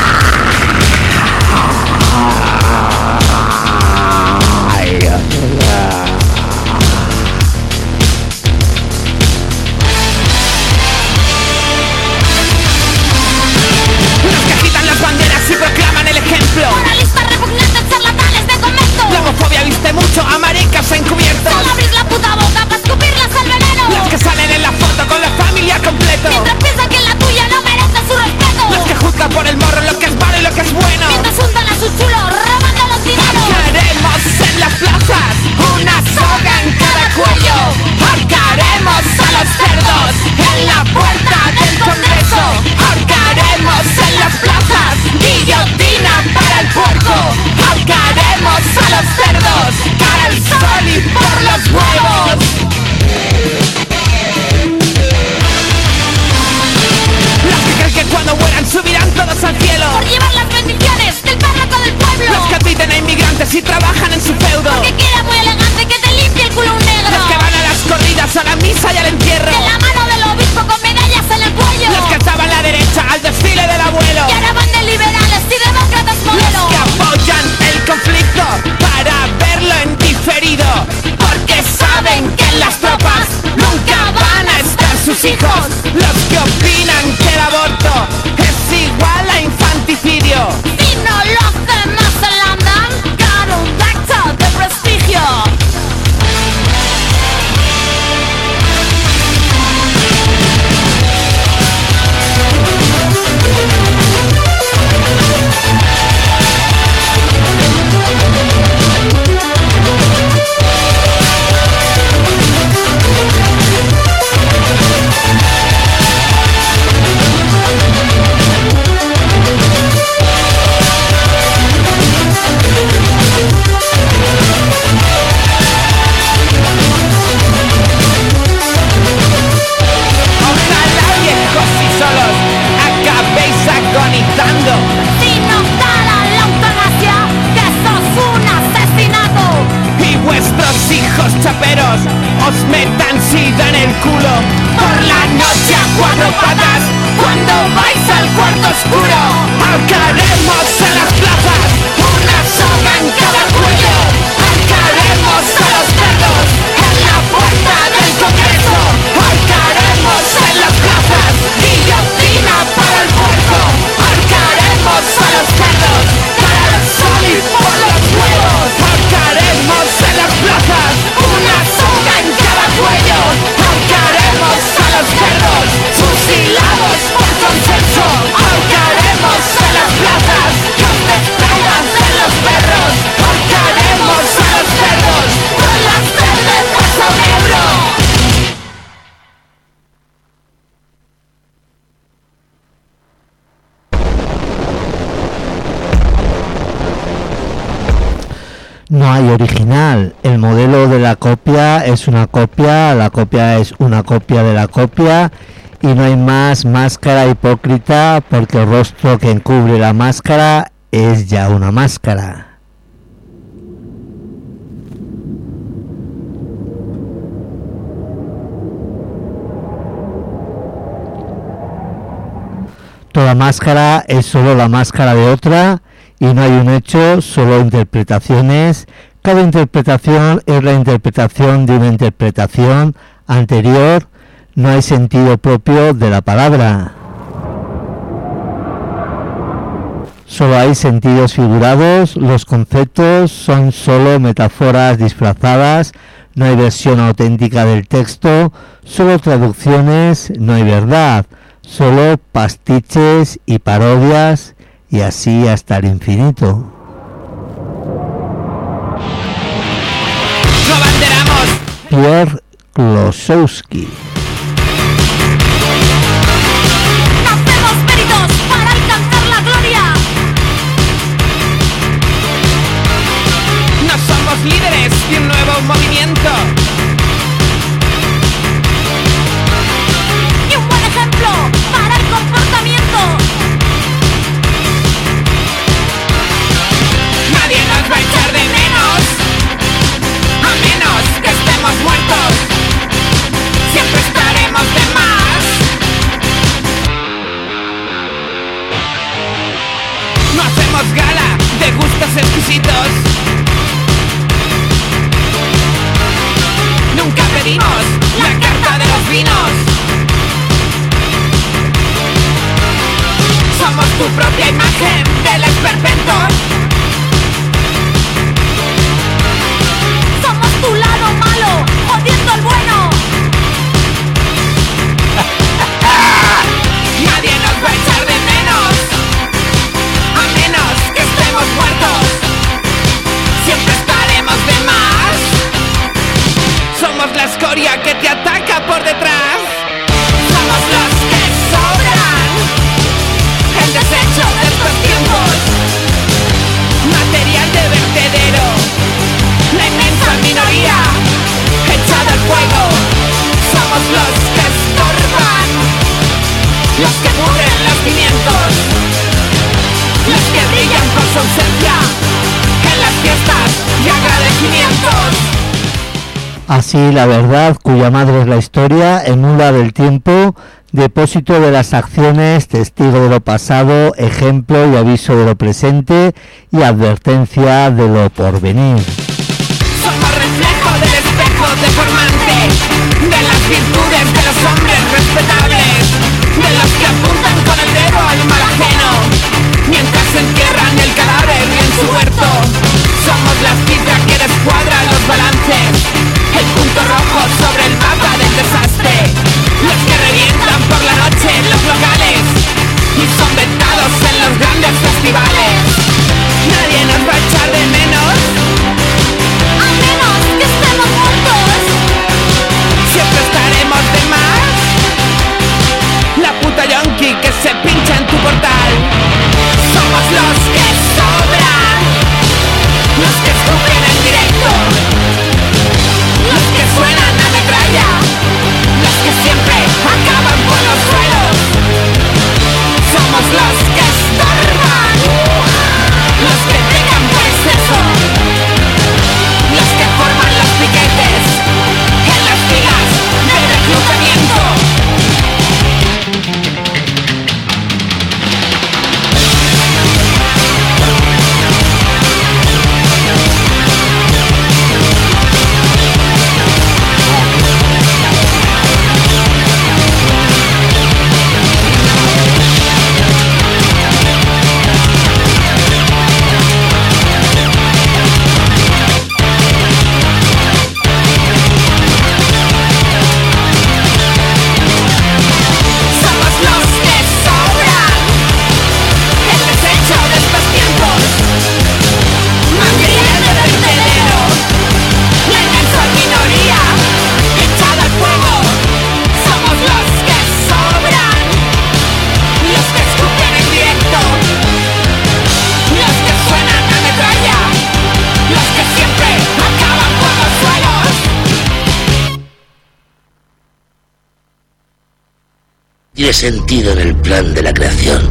Y proclaman el ejemplo. Moralistas repugnantes, charlatanes de convento. La homofobia viste mucho a maricas encubiertos. Solo abrís la puta boca para escupirlas al veneno. Los que salen en la foto con la familia completo. Mientras piensan que la tuya no merece su respeto. Los que juzgan por el morro lo que es malo y lo que es bueno. Mientras juntan a sus chulos robando los dineros. Ahorcaremos en las plazas una soga en cada cuello. Ahorcaremos a los cerdos en la puerta del Congreso. Ahorcaremos en las plazas guillotina para el puerco. Ahorcaremos a los cerdos para el sol y por los huevos. Los que creen que cuando mueran subirán todos al cielo por llevar las bendiciones del párroco del pueblo. Los que piden a inmigrantes y trabajan en su feudo. Porque queda muy elegante que te limpie el culo un negro. Los que van a las corridas, a la misa y al entierro. De la mano del obispo con medallas en el cuello. Los que estaban a la derecha al desfile del abuelo. Y ahora van de liberales y demócratas modelo. Los que apoyan el conflicto para verlo en diferido. Porque saben que en las tropas nunca van a estar sus hijos. Los que opinan que el aborto es igual a infanticidio. Si no lo hacemos en London, con un acto de prestigio. Agonizando. Si nos da la eutanasia, que sos un asesinato. Y vuestros hijos chaperos os metan sida en el culo por la noche a cuatro patas cuando vais al cuarto oscuro. Ahorcaremos en las plazas una soga en cada cuello. Ahorcaremos a los cerdos en la puerta del Congreso. Ahorcaremos en las plazas guillotina para el puerco. Ahorcaremos a los cerdos para el sol y por los huevos. Ahorcaremos en las plazas una soga en cada cuello. Ahorcaremos a los cerdos fusilados por consenso. Ahorcaremos en las plazas los despedazos de los perros. Ahorcaremos No hay original. El modelo de la copia es una copia, la copia es una copia de la copia, y no hay más máscara hipócrita, porque el rostro que encubre la máscara es ya una máscara. Toda máscara es solo la máscara de otra, y no hay un hecho, solo interpretaciones. Cada interpretación es la interpretación de una interpretación anterior. No hay sentido propio de la palabra. Solo hay sentidos figurados, los conceptos son solo metáforas disfrazadas, no hay versión auténtica del texto, solo traducciones, no hay verdad, solo pastiches y parodias, y así hasta el infinito. ¡Lo abanderamos! Pierre Klosowski. ¡Hacemos méritos para alcanzar la gloria! No somos líderes de un nuevo movimiento. Y un buen ejemplo para el comportamiento. Nadie nos va a echar de menos, a menos que estemos muertos. Siempre estaremos de más. No hacemos gala de gustos exquisitos. Nunca pedimos la carta de los vinos. Somos tu propia imagen del esperpento. Somos tu lado malo, jodiendo el bueno. Nadie nos va a echar de menos, a menos que estemos muertos. Siempre estaremos de más. Somos la escoria que te ataca por detrás. Somos los que sobran, el desecho de estos tiempos, material de vertedero, la inmensa minoría echada al fuego. Somos los que estorban, los que cubren los cimientos, los que brillan por su ausencia en las fiestas y agradecimientos. Así la verdad, cuya madre es la historia, emula del tiempo, depósito de las acciones, testigo de lo pasado, ejemplo y aviso de lo presente y advertencia de lo porvenir. Somos reflejo del espejo deformante, de las virtudes de los hombres respetables, de los que apuntan con el dedo al mal ajeno, mientras entierran el cadáver en su huerto. Somos la cifra que descuadra los balances, el punto rojo sobre el mapa del desastre, los que revientan por la noche en los locales y son vetados en los grandes festivales. Nadie nos va a echar de menos, tiene sentido en el plan de la creación.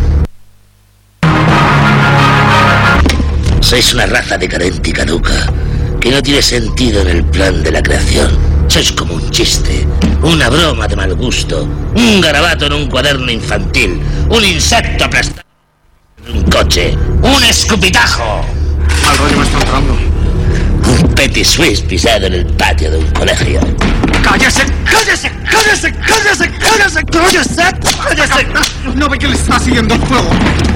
Sois una raza decadente y caduca, que no tiene sentido en el plan de la creación. Sois como un chiste, una broma de mal gusto, un garabato en un cuaderno infantil, un insecto aplastado en un coche, un escupitajo. Mal rollo me está entrando. Un petit suisse pisado en el patio de un colegio. ¡Cállese! ¡Cállese! ¡Cállese! ¡Cállese! ¡Cállese! ¡Cállese! ¡Cállese! No ve que le está siguiendo el fuego.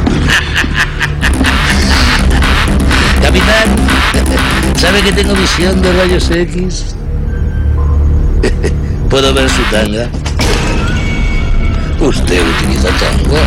Capitán, ¿sabe que tengo visión de rayos X? ¿Puedo ver su tanga? ¿Usted utiliza tanga?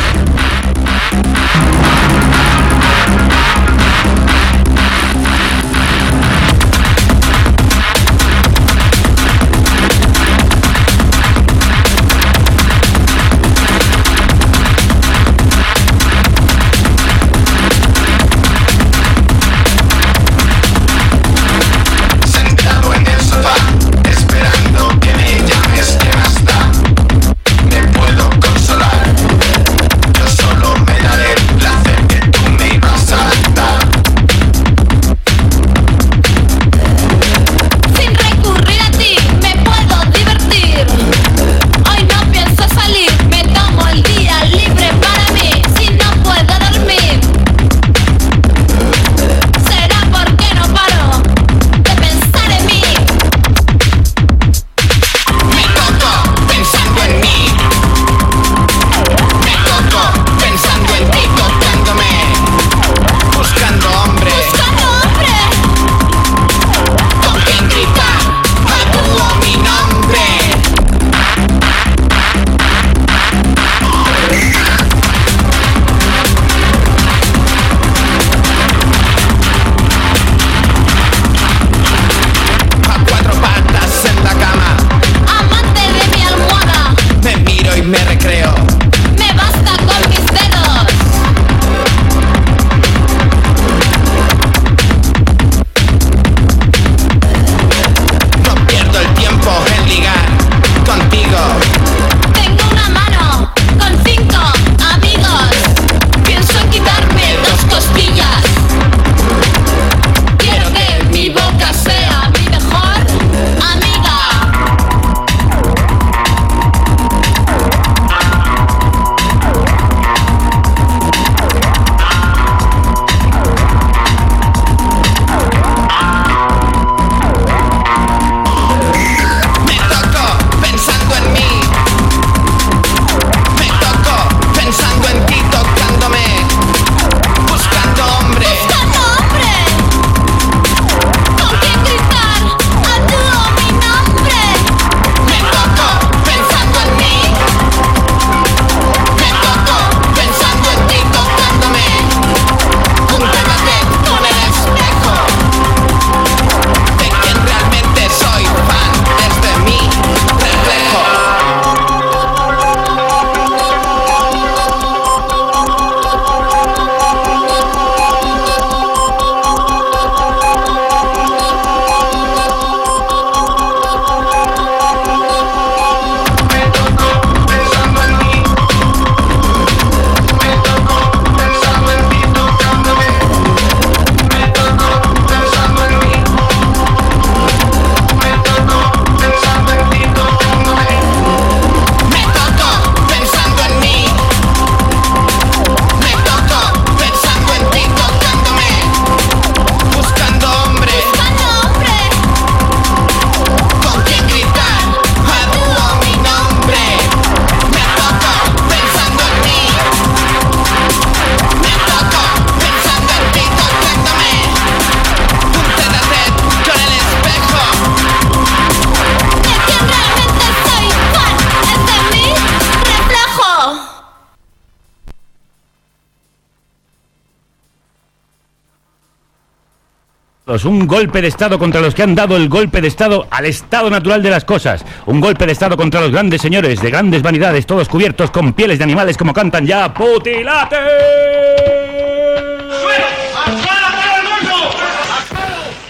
Un golpe de Estado contra los que han dado el golpe de Estado al estado natural de las cosas. Un golpe de Estado contra los grandes señores de grandes vanidades, todos cubiertos con pieles de animales como cantan ya. ¡Putilate!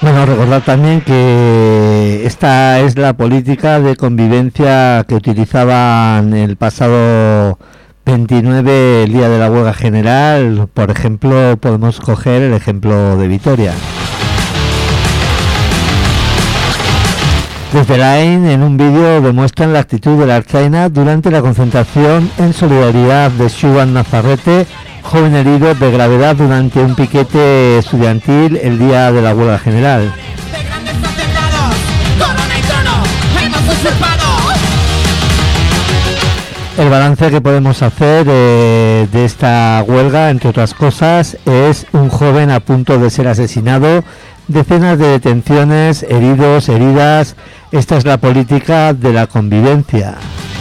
Bueno, recordar también que esta es la política de convivencia que utilizaban el pasado 29, el día de la huelga general. Por ejemplo, podemos coger el ejemplo de Vitoria. Desde la AIN, en un vídeo, demuestran la actitud de la Ertzaina durante la concentración en solidaridad de Xuan Nazarrete, joven herido de gravedad durante un piquete estudiantil el día de la huelga general. El balance que podemos hacer de esta huelga, entre otras cosas, es un joven a punto de ser asesinado, decenas de detenciones, heridos, heridas. Esta es la política de la convivencia.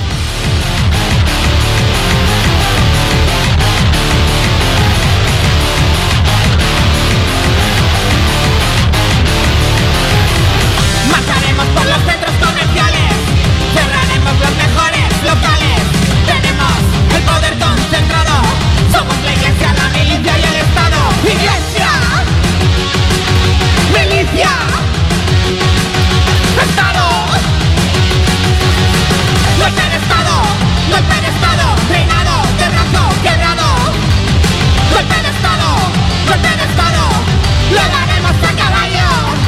Marcharemos por los centros comerciales, cerraremos los mejores locales. Tenemos el poder concentrado, somos la iglesia, la milicia y el Estado. ¡Iglesia! ¡Milicia! ¡Estado! ¡Golpe de Estado! ¡Golpe de Estado! ¡Reinado! ¡De brazo quebrado! ¡Golpe de Estado! ¡Golpe de Estado! ¡Lo daremos a caballo!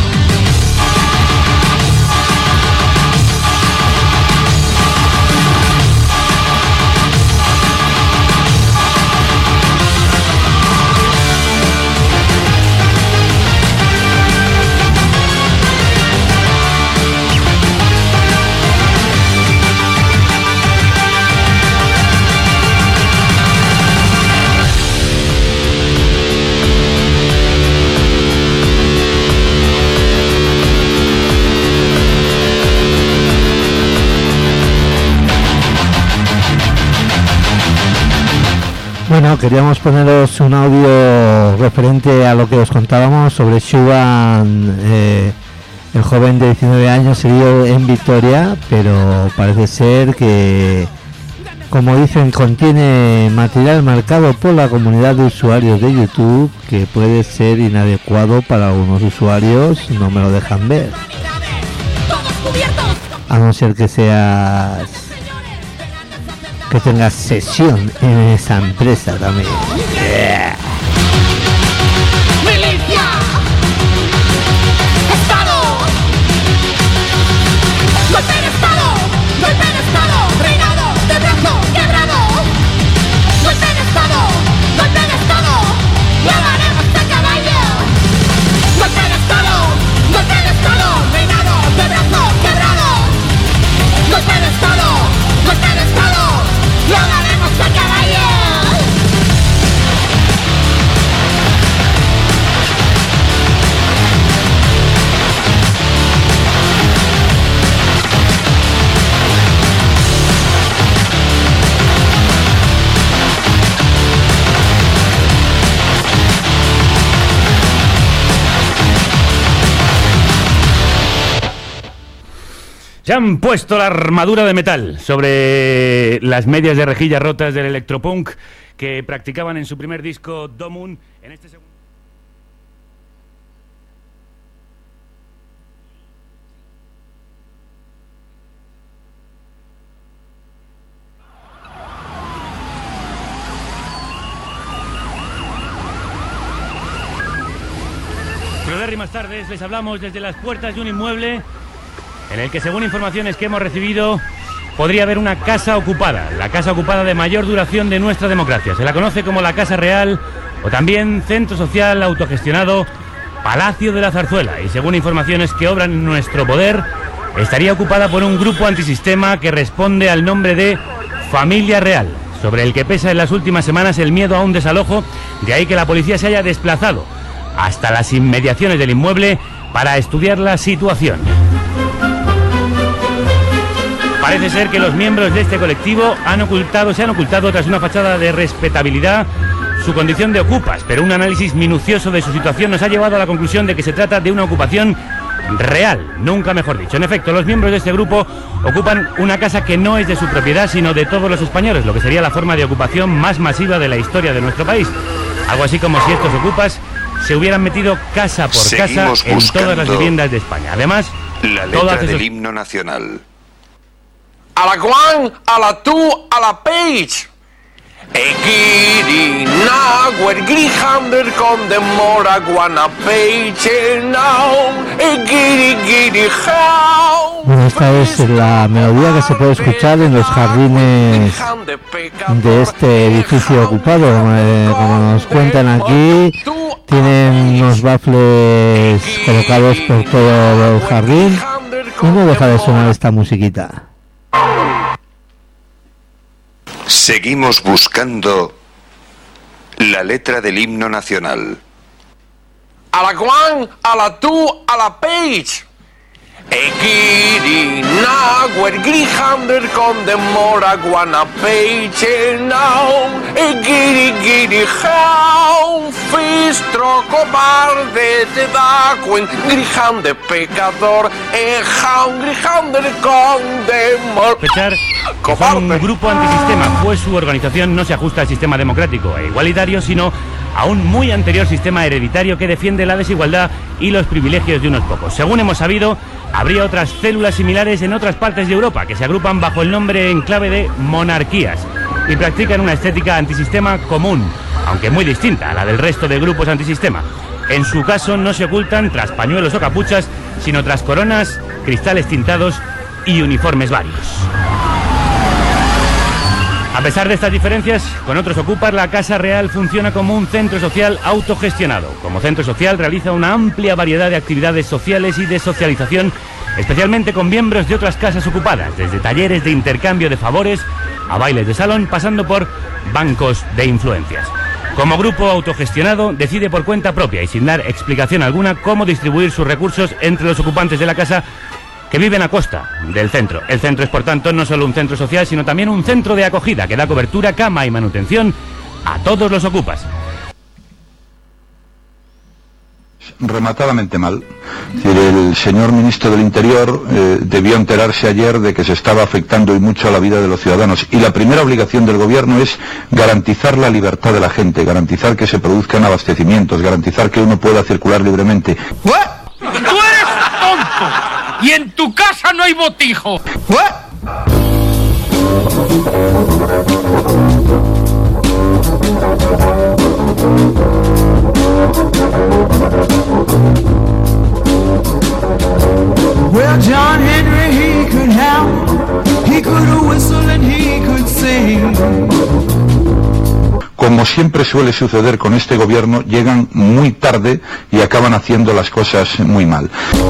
Bueno, queríamos poneros un audio referente a lo que os contábamos sobre Xuan, el joven de 19 años herido en Vitoria, pero parece ser que, como dicen, contiene material marcado por la comunidad de usuarios de YouTube que puede ser inadecuado para algunos usuarios, no me lo dejan ver. A no ser que tengas sesión en esa empresa también. Yeah. ¡Milicia! ¡Estado! ¡Golpe de Estado! ¡Golpe de Estado! ¡Reinado! ¡De brazo quebrado! ¡Golpe de Estado! ¡Golpe de Estado! ¡Lo daremos a caballo! ¡Golpe de Estado! ¡Golpe de Estado! ¡Reinado! ¡De brazo quebrado! ¡Golpe de Estado! ¡Golpe de Estado! ¡Lo daremos a caballo! Se han puesto la armadura de metal sobre las medias de rejilla rotas del electropunk que practicaban en su primer disco Domun. En este segundo... Más tardes les hablamos desde las puertas de un inmueble en el que, según informaciones que hemos recibido, podría haber una casa ocupada, la casa ocupada de mayor duración de nuestra democracia. Se la conoce como la Casa Real o también Centro Social Autogestionado Palacio de la Zarzuela, y según informaciones que obran en nuestro poder, estaría ocupada por un grupo antisistema que responde al nombre de Familia Real, sobre el que pesa en las últimas semanas el miedo a un desalojo, de ahí que la policía se haya desplazado hasta las inmediaciones del inmueble para estudiar la situación. Parece ser que los miembros de este colectivo se han ocultado tras una fachada de respetabilidad su condición de ocupas, pero un análisis minucioso de su situación nos ha llevado a la conclusión de que se trata de una ocupación real, nunca mejor dicho. En efecto, los miembros de este grupo ocupan una casa que no es de su propiedad, sino de todos los españoles, lo que sería la forma de ocupación más masiva de la historia de nuestro país. Algo así como si estos ocupas se hubieran metido casa por Seguimos casa en todas las viviendas de España. Además, la letra del himno nacional. A la Juan, a la tú, a la Page. Egiri naguer grihander con demora guana Page now. Egiri giri how. Bueno, esta es la melodía que se puede escuchar en los jardines de este edificio ocupado. Como nos cuentan aquí, tienen unos bafles colocados por todo el jardín y no deja de sonar esta musiquita. Seguimos buscando la letra del himno nacional. A la Juan, a la tú, a la Page. Egiri naguer grihander con demora guana Page now. Egiri giri how. Fistro cobarde te da cuen. Grihande pecador. How grihander con demora. Que son un grupo antisistema, pues su organización no se ajusta al sistema democrático e igualitario, sino a un muy anterior sistema hereditario que defiende la desigualdad y los privilegios de unos pocos. Según hemos sabido, habría otras células similares en otras partes de Europa que se agrupan bajo el nombre en clave de monarquías y practican una estética antisistema común, aunque muy distinta a la del resto de grupos antisistema. En su caso no se ocultan tras pañuelos o capuchas, sino tras coronas, cristales tintados y uniformes varios. A pesar de estas diferencias, con otros ocupas, la Casa Real funciona como un centro social autogestionado. Como centro social realiza una amplia variedad de actividades sociales y de socialización, especialmente con miembros de otras casas ocupadas, desde talleres de intercambio de favores a bailes de salón, pasando por bancos de influencias. Como grupo autogestionado, decide por cuenta propia y sin dar explicación alguna cómo distribuir sus recursos entre los ocupantes de la casa que viven a costa del centro. El centro es, por tanto, no solo un centro social, sino también un centro de acogida que da cobertura, cama y manutención a todos los ocupas. Rematadamente mal. Es decir, el señor ministro del Interior debió enterarse ayer de que se estaba afectando y mucho a la vida de los ciudadanos. Y la primera obligación del gobierno es garantizar la libertad de la gente, garantizar que se produzcan abastecimientos, garantizar que uno pueda circular libremente. ¡Tú eres tonto! ¡Y en tu casa no hay botijo! Well, John Henry, he could howl, he could whistle and he could sing. Como siempre suele suceder con este gobierno, llegan muy tarde y acaban haciendo las cosas muy mal.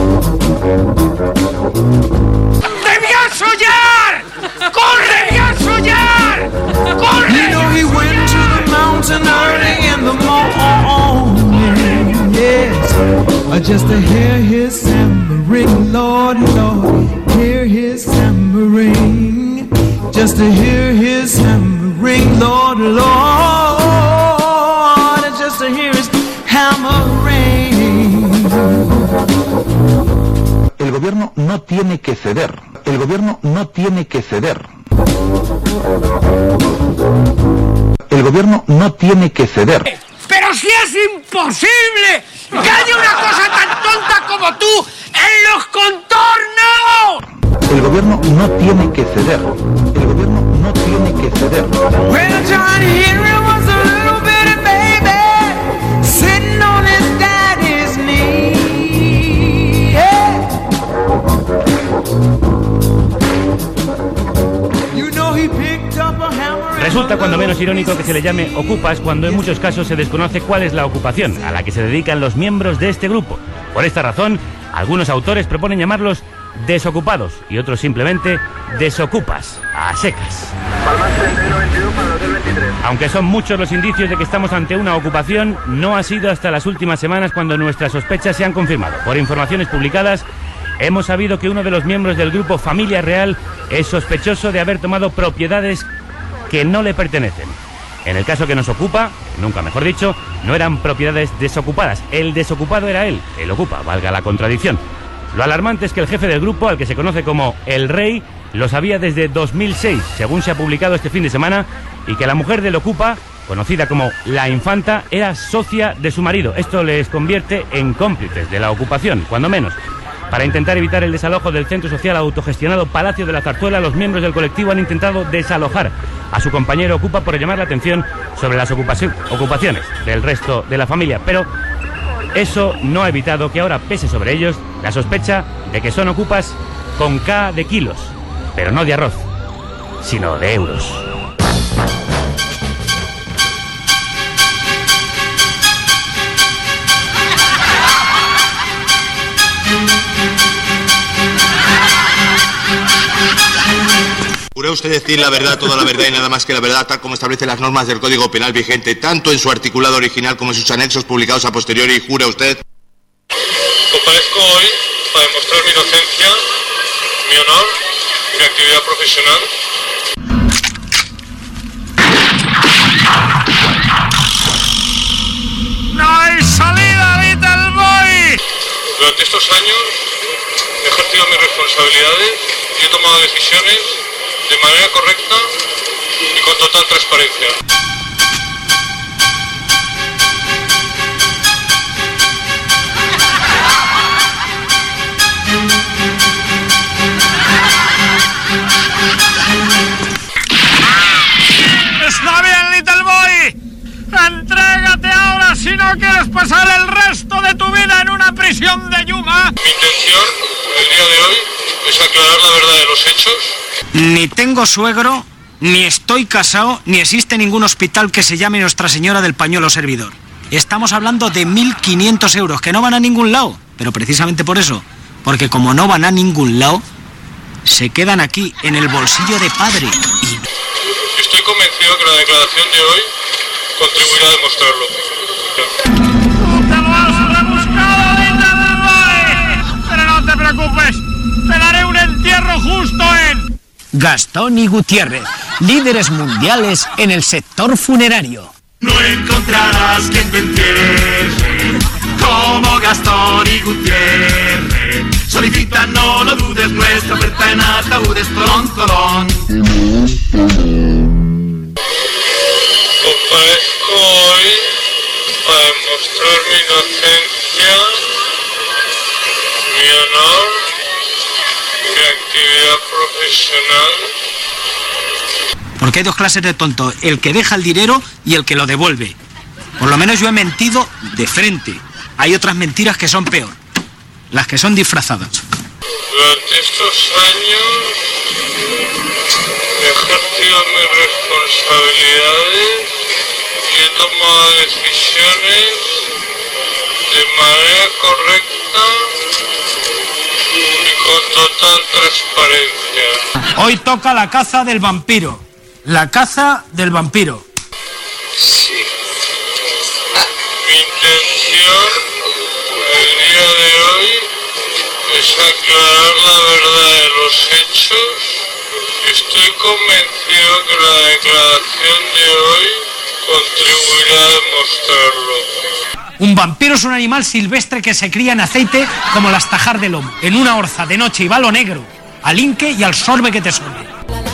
¡Debías hollar! ¡Corre, debías hollar! ¡Corre! You know he went to the mountain early in the morning, yes, just to hear his tambourine, Lord, Lord, hear his tambourine, just to hear his tambourine, Lord, Lord, just to hear his hammering. El gobierno no tiene que ceder. El gobierno no tiene que ceder. El gobierno no tiene que ceder. ¡Pero si es imposible que haya una cosa tan tonta como tú en los contornos! El gobierno no tiene que ceder. El gobierno no tiene que ceder. Well, John Henry was a little bitty baby sitting on his daddy's knee. Yeah. You know he picked up a hammer. Resulta cuando menos irónico que se le llame ocupas cuando en muchos casos se desconoce cuál es la ocupación a la que se dedican los miembros de este grupo. Por esta razón, algunos autores proponen llamarlos desocupados y otros simplemente desocupas, a secas. Aunque son muchos los indicios de que estamos ante una ocupación, no ha sido hasta las últimas semanas cuando nuestras sospechas se han confirmado. Por informaciones publicadas, hemos sabido que uno de los miembros del grupo Familia Real es sospechoso de haber tomado propiedades que no le pertenecen. En el caso que nos ocupa, nunca mejor dicho, no eran propiedades desocupadas. El desocupado era él, el ocupa, valga la contradicción. Lo alarmante es que el jefe del grupo, al que se conoce como El Rey, lo sabía desde 2006, según se ha publicado este fin de semana, y que la mujer del ocupa conocida como la Infanta, era socia de su marido. Esto les convierte en cómplices de la ocupación, cuando menos. Para intentar evitar el desalojo del centro social autogestionado Palacio de la Zarzuela, los miembros del colectivo han intentado desalojar a su compañero ocupa por llamar la atención sobre las ocupaciones del resto de la familia. Pero eso no ha evitado que ahora pese sobre ellos la sospecha de que son ocupas con K de kilos, pero no de arroz, sino de euros. ¿Jura usted decir la verdad, toda la verdad y nada más que la verdad, tal como establecen las normas del Código Penal vigente, tanto en su articulado original como en sus anexos publicados a posteriori? ¿Jura usted? Comparezco hoy para demostrar mi inocencia, mi honor y mi actividad profesional. ¡No hay salida, Little Boy! Durante estos años he ejercido mis responsabilidades y he tomado decisiones de manera correcta y con total transparencia. ¡Está bien, Little Boy! ¡Entrégate ahora si no quieres pasar el resto de tu vida en una prisión de Yuma! Mi intención, el día de hoy, es aclarar la verdad de los hechos. Ni tengo suegro, ni estoy casado, ni existe ningún hospital que se llame Nuestra Señora del Pañuelo Servidor. Estamos hablando de 1.500 euros, que no van a ningún lado. Pero precisamente por eso, porque como no van a ningún lado, se quedan aquí, en el bolsillo de padre. Estoy convencido que la declaración de hoy contribuirá a demostrarlo. ¡Te lo has rebuscado, Little Boy! Pero no te preocupes, te daré un entierro justo en... Gastón y Gutiérrez, líderes mundiales en el sector funerario. No encontrarás quien te entierre como Gastón y Gutiérrez. Solicita, no lo dudes, nuestra oferta en ataúdes Tolón. Comparezco hoy para demostrar mi inocencia, mi honor, mi actividad profesional. Porque hay dos clases de tonto, el que deja el dinero y el que lo devuelve. Por lo menos yo he mentido de frente. Hay otras mentiras que son peor, las que son disfrazadas. Durante estos años he ejercido mis responsabilidades y he tomado decisiones de manera correcta y con total transparencia. Hoy toca la caza del vampiro. La caza del vampiro. Sí. Mi intención el día de hoy es aclarar la verdad de los hechos. Estoy convencido que la declaración de hoy contribuirá a demostrarlo. Un vampiro es un animal silvestre que se cría en aceite como las tajar de lomo, en una orza de noche y va a lo negro, al inque y al sorbe que te sorbe.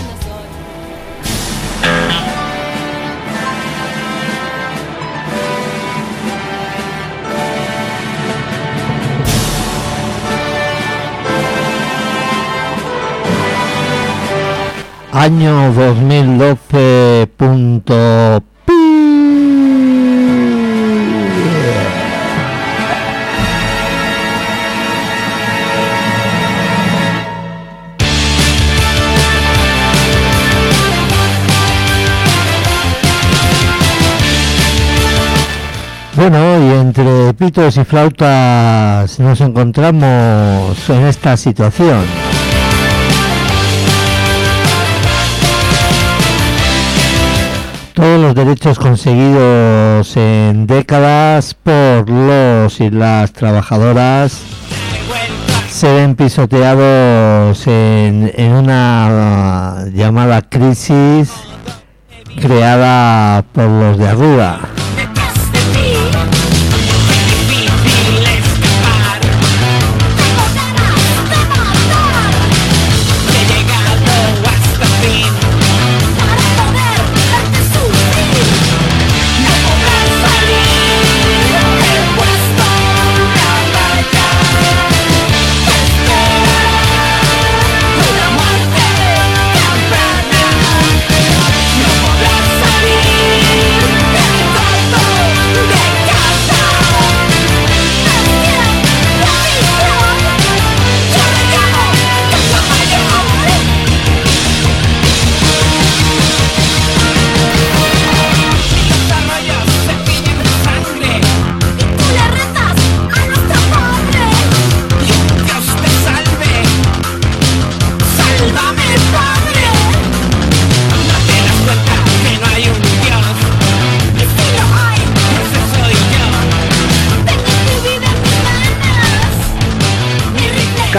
Año 2012. Bueno, y entre pitos y flautas nos encontramos en esta situación. Todos los derechos conseguidos en décadas por los y las trabajadoras se ven pisoteados en una llamada crisis creada por los de arriba.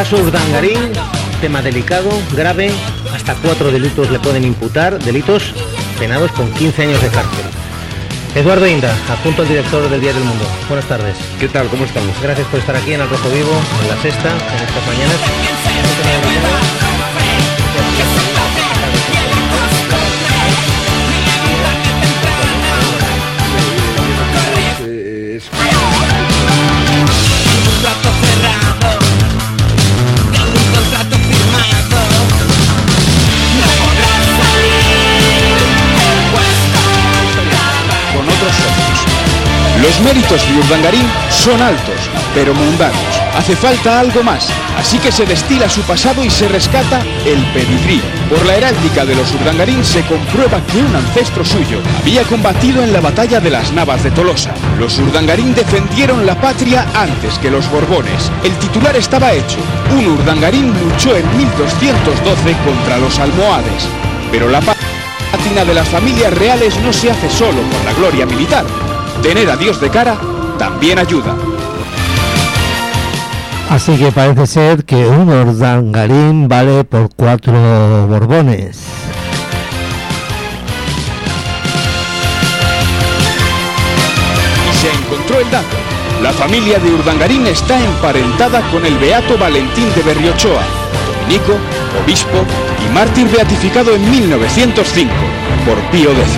Caso Urdangarín, tema delicado, grave, hasta 4 delitos le pueden imputar, delitos penados con 15 años de cárcel. Eduardo Inda, adjunto al director del Diario del Mundo. Buenas tardes. ¿Qué tal? ¿Cómo estamos? Gracias por estar aquí en El Rojo Vivo, en La Sexta, en estas mañanas. Los méritos de Urdangarín son altos, pero mundanos. Hace falta algo más, así que se destila su pasado y se rescata el pedigrí. Por la heráldica de los Urdangarín se comprueba que un ancestro suyo había combatido en la batalla de las Navas de Tolosa. Los Urdangarín defendieron la patria antes que los Borbones. El titular estaba hecho. Un Urdangarín luchó en 1212 contra los almohades. Pero la pátina de las familias reales no se hace solo por la gloria militar. Tener a Dios de cara también ayuda. Así que parece ser que un Urdangarín vale por 4 Borbones. Y se encontró el dato. La familia de Urdangarín está emparentada con el beato Valentín de Berriochoa, dominico, obispo y mártir beatificado en 1905 por Pío X.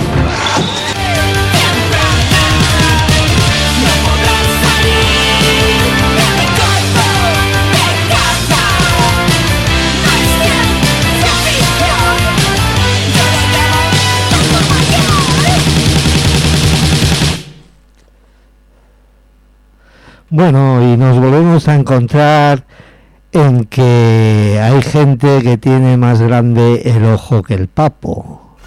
Bueno, y nos volvemos a encontrar en que hay gente que tiene más grande el ojo que el papo.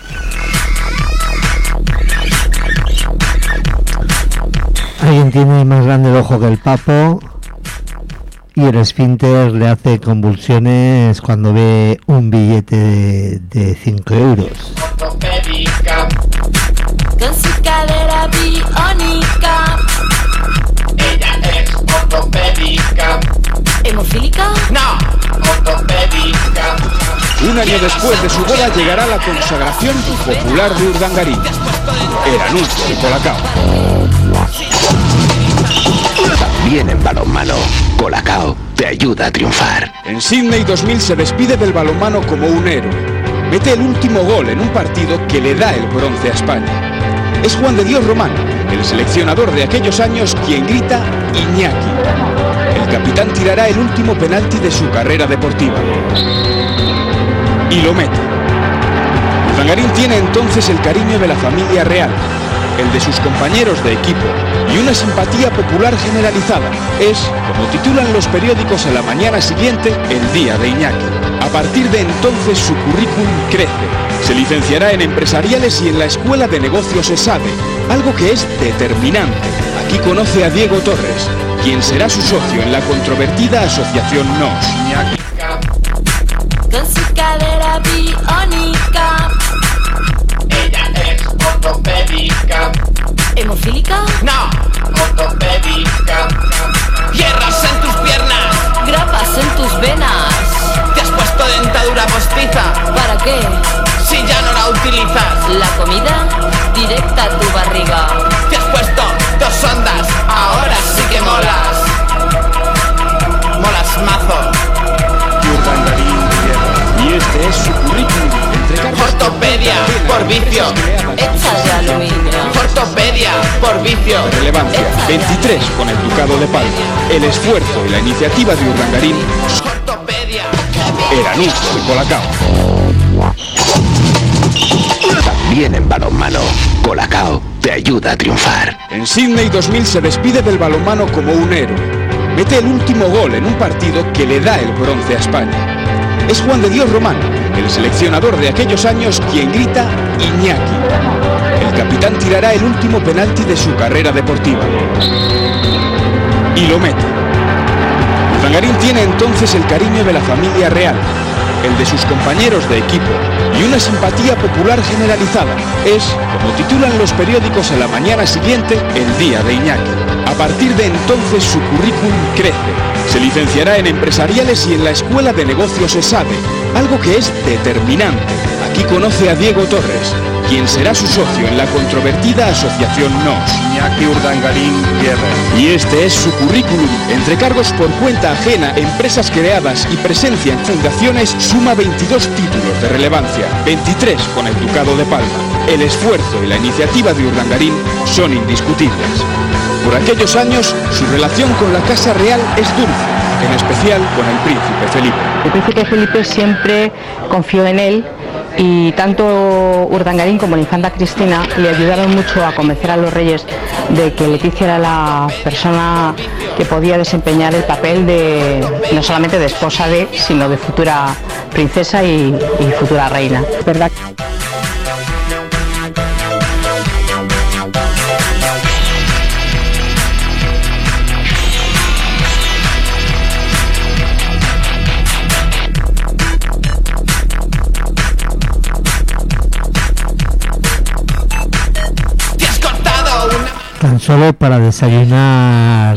Alguien tiene más grande el ojo que el papo y el esfínter le hace convulsiones cuando ve un billete de 5 euros. Ortopédica, con su cadera biónica. Ella es ortopédica. ¿Hemofílica? No, ortopédica. Un año después de su boda llegará la consagración popular de Urdangarín. El anuncio de Colacao. También en balonmano, Colacao te ayuda a triunfar. En Sydney 2000 se despide del balonmano como un héroe. Mete el último gol en un partido que le da el bronce a España. Es Juan de Dios Román, el seleccionador de aquellos años, quien grita Iñaki. El capitán tirará el último penalti de su carrera deportiva. Y lo mete. Urdangarín tiene entonces el cariño de la familia real, el de sus compañeros de equipo y una simpatía popular generalizada. Es, como titulan los periódicos a la mañana siguiente, el día de Iñaki. A partir de entonces su currículum crece. Se licenciará en empresariales y en la Escuela de Negocios ESADE, algo que es determinante. Aquí conoce a Diego Torres, quien será su socio en la controvertida asociación NOS. Con su cadera biónica. Ella es ortopédica. ¿Hemofílica? No, ortopédica. Hierros en tus piernas, Grapas en tus venas. te has puesto dentadura postiza. ¿Para qué? Si ya no la utilizas, La comida directa a tu barriga. te has puesto 2 ondas, ahora sí que molas. Molas mazo. Y este es su currículum. Ortopedia por vicio. Hecha de aluminio. Ortopedia por vicio. Relevancia 23 con el Ducado de Palma. El esfuerzo y la iniciativa de Urdangarín. El anuncio de Colacao. También en balonmano, Colacao te ayuda a triunfar. En Sydney 2000 se despide del balonmano como un héroe. Mete el último gol en un partido que le da el bronce a España. Es Juan de Dios Román, el seleccionador de aquellos años, quien grita Iñaki. El capitán tirará el último penalti de su carrera deportiva. Y lo mete. Urdangarín tiene entonces el cariño de la familia real, el de sus compañeros de equipo y una simpatía popular generalizada. Es, como titulan los periódicos a la mañana siguiente, el día de Iñaki. A partir de entonces su currículum crece. Se licenciará en empresariales y en la Escuela de Negocios ESADE, algo que es determinante. Aquí conoce a Diego Torres, quien será su socio en la controvertida asociación NOS. Iñaki Urdangarín Gutiérrez. Y este es su currículum. Entre cargos por cuenta ajena, empresas creadas y presencia en fundaciones, suma 22 títulos de relevancia, 23 con el Ducado de Palma. El esfuerzo y la iniciativa de Urdangarín son indiscutibles. Por aquellos años, su relación con la Casa Real es dulce, en especial con el Príncipe Felipe. El Príncipe Felipe siempre confió en él y tanto Urdangarín como la infanta Cristina le ayudaron mucho a convencer a los reyes de que Letizia era la persona que podía desempeñar el papel de no solamente de esposa de, sino de futura princesa y futura reina. ¿Verdad? Tan solo para desayunar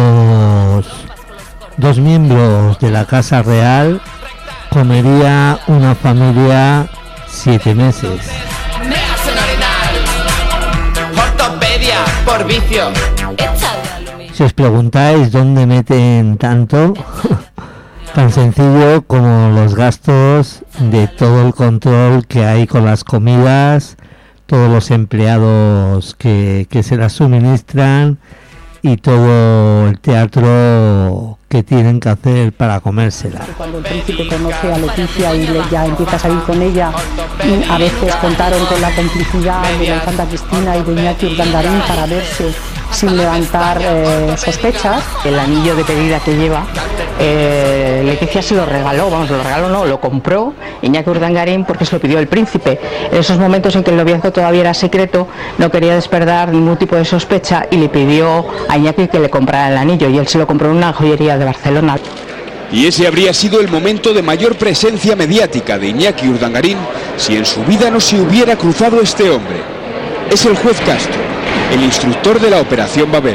dos miembros de la Casa Real comería una familia 7 meses. Me hacen orinar. Ortopedia por vicio. Si os preguntáis dónde meten tanto, tan sencillo como los gastos de todo el control que hay con las comidas, todos los empleados que se las suministran y todo el teatro que tienen que hacer para comérsela. Cuando el príncipe conoce a Letizia y ya empieza a salir con ella, a veces contaron con la complicidad de la infanta Cristina y de Iñaki Urdangarín para verse sin levantar sospechas. El anillo de pedida que lleva, Letizia se lo regaló, lo compró Iñaki Urdangarín porque se lo pidió el príncipe. En esos momentos en que el noviazgo todavía era secreto, no quería despertar ningún tipo de sospecha y le pidió a Iñaki que le comprara el anillo y él se lo compró en una joyería de Barcelona. Y ese habría sido el momento de mayor presencia mediática de Iñaki Urdangarín si en su vida no se hubiera cruzado este hombre. Es el juez Castro, el instructor de la Operación Babel.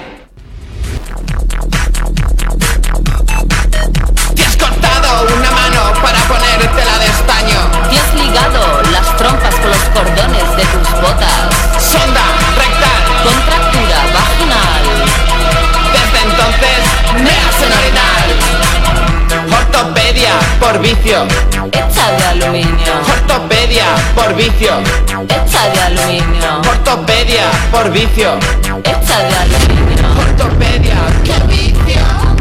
Te has cortado una mano para ponértela de estaño. Te has ligado las trompas con los cordones de tus botas. Sonda rectal. Contractura vaginal. Desde entonces me hacen orinar. Ortopedia por vicio. Hecha de aluminio. Ortopedia por vicio. Hecha de aluminio. Ortopedia por vicio. Hecha de aluminio. Ortopedia, qué vicio.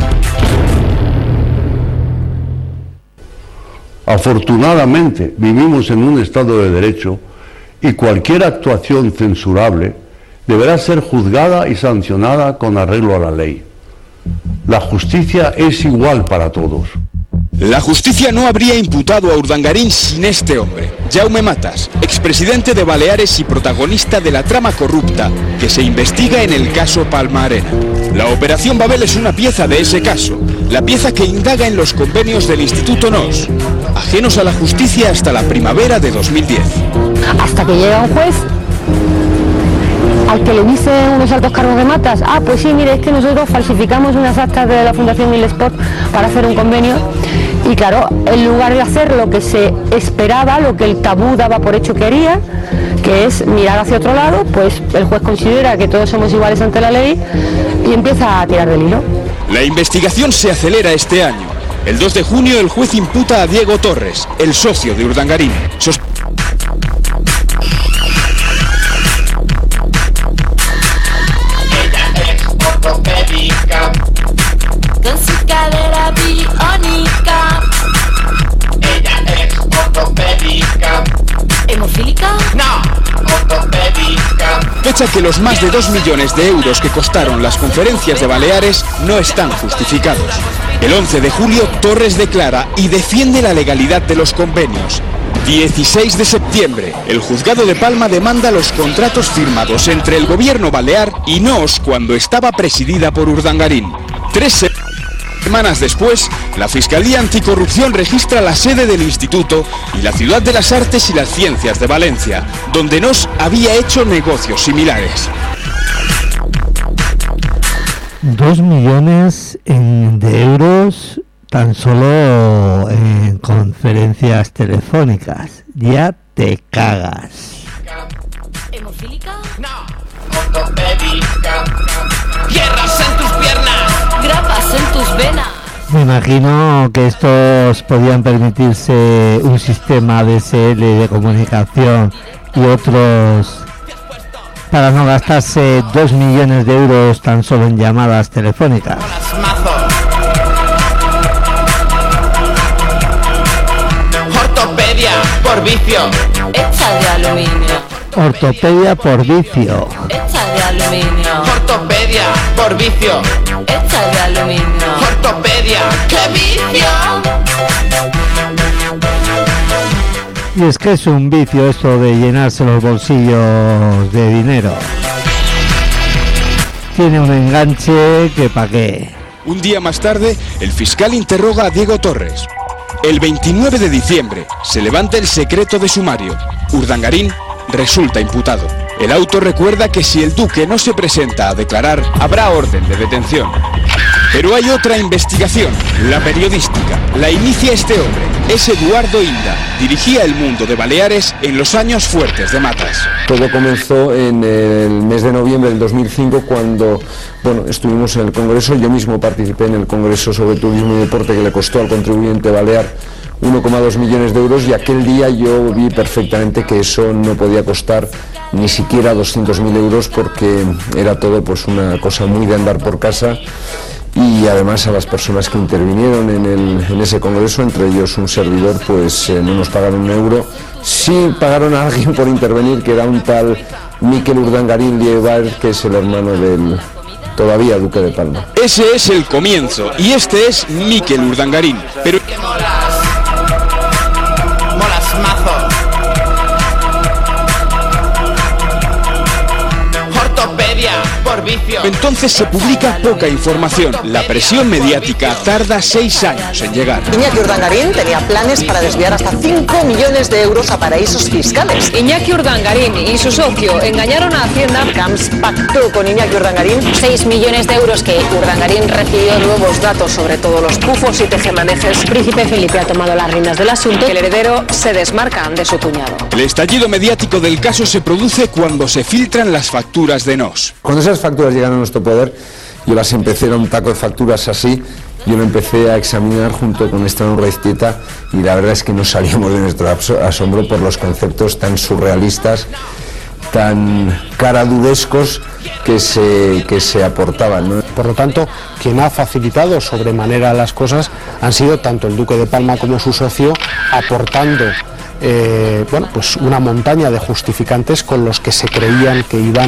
Afortunadamente vivimos en un Estado de Derecho y cualquier actuación censurable deberá ser juzgada y sancionada con arreglo a la ley. La justicia es igual para todos. La justicia no habría imputado a Urdangarín sin este hombre, Jaume Matas, expresidente de Baleares y protagonista de la trama corrupta que se investiga en el caso Palma Arena. La Operación Babel es una pieza de ese caso, la pieza que indaga en los convenios del Instituto NOS, ajenos a la justicia hasta la primavera de 2010. Hasta que llega un juez al que le dice unos altos cargos de Matas, pues sí, mire, es que nosotros falsificamos unas actas de la Fundación Milesport para hacer un convenio. Y claro, en lugar de hacer lo que se esperaba, lo que el tabú daba por hecho que haría, que es mirar hacia otro lado, pues el juez considera que todos somos iguales ante la ley y empieza a tirar del hilo. La investigación se acelera este año. El 2 de junio el juez imputa a Diego Torres, el socio de Urdangarín. Ortopédica. Con su cadera biónica. Ella es ortopédica. ¿Hemofílica? No, ortopédica. Fecha que los más de 2 millones de euros que costaron las conferencias de Baleares no están justificados. El 11 de julio Torres declara y defiende la legalidad de los convenios. 16 de septiembre, el juzgado de Palma demanda los contratos firmados entre el gobierno balear y NOS cuando estaba presidida por Urdangarín. Semanas después, la Fiscalía Anticorrupción registra la sede del instituto y la Ciudad de las Artes y las Ciencias de Valencia, donde Nos había hecho negocios similares. 2 millones de euros tan solo en conferencias telefónicas. Ya te cagas. ¿Hemofílica? No. Ortopédica. Hierros en tus piernas. Grapas en tus venas. Me imagino que estos podían permitirse un sistema DSL de comunicación y otros para no gastarse 2 millones de euros tan solo en llamadas telefónicas. Ortopedia por vicio. Hecha de aluminio. Ortopedia por vicio. Hecha de aluminio. Ortopedia por vicio. Hecha de aluminio. Ortopedia, ¡qué vicio! Y es que es un vicio esto de llenarse los bolsillos de dinero. Tiene un enganche que pa' qué. Un día más tarde, el fiscal interroga a Diego Torres. El 29 de diciembre se levanta el secreto de sumario. Urdangarín resulta imputado. El auto recuerda que si el duque no se presenta a declarar, habrá orden de detención. Pero hay otra investigación, la periodística. La inicia este hombre, es Eduardo Inda. Dirigía El Mundo de Baleares en los años fuertes de Matas. Todo comenzó en el mes de noviembre del 2005 cuando estuvimos en el Congreso. Yo mismo participé en el Congreso sobre Turismo y Deporte que le costó al contribuyente balear 1,2 millones de euros y aquel día yo vi perfectamente que eso no podía costar ni siquiera 200.000 euros porque era todo pues una cosa muy de andar por casa. Y además a las personas que intervinieron en ese congreso, entre ellos un servidor, pues no nos pagaron un euro. Sí pagaron a alguien por intervenir, que era un tal Miquel Urdangarín Liebar, que es el hermano del todavía duque de Palma. Ese es el comienzo, y este es Miquel Urdangarín. Pero Molas mazo. Ortopedia por vicio. entonces se publica poca información. La presión mediática tarda 6 años en llegar. Iñaki Urdangarín tenía planes para desviar hasta 5 millones de euros a paraísos fiscales. Iñaki Urdangarín y su socio engañaron a Hacienda. Camps pactó con Iñaki Urdangarín 6 millones de euros que Urdangarín recibió. Nuevos datos sobre todos los pufos y tejemanejes. Príncipe Felipe ha tomado las riendas del asunto. El heredero se desmarca de su cuñado. El estallido mediático del caso se produce cuando se filtran las facturas de Nos. Cuando esas facturas llegaron a nuestro poder, yo las empecé, era un taco de facturas así, yo lo empecé a examinar junto con Esteban Urraiztieta y la verdad es que no salíamos de nuestro asombro por los conceptos tan surrealistas, tan caradudescos que se aportaban, ¿no? Por lo tanto, quien ha facilitado sobremanera las cosas han sido tanto el duque de Palma como su socio, aportando pues una montaña de justificantes con los que se creían que iban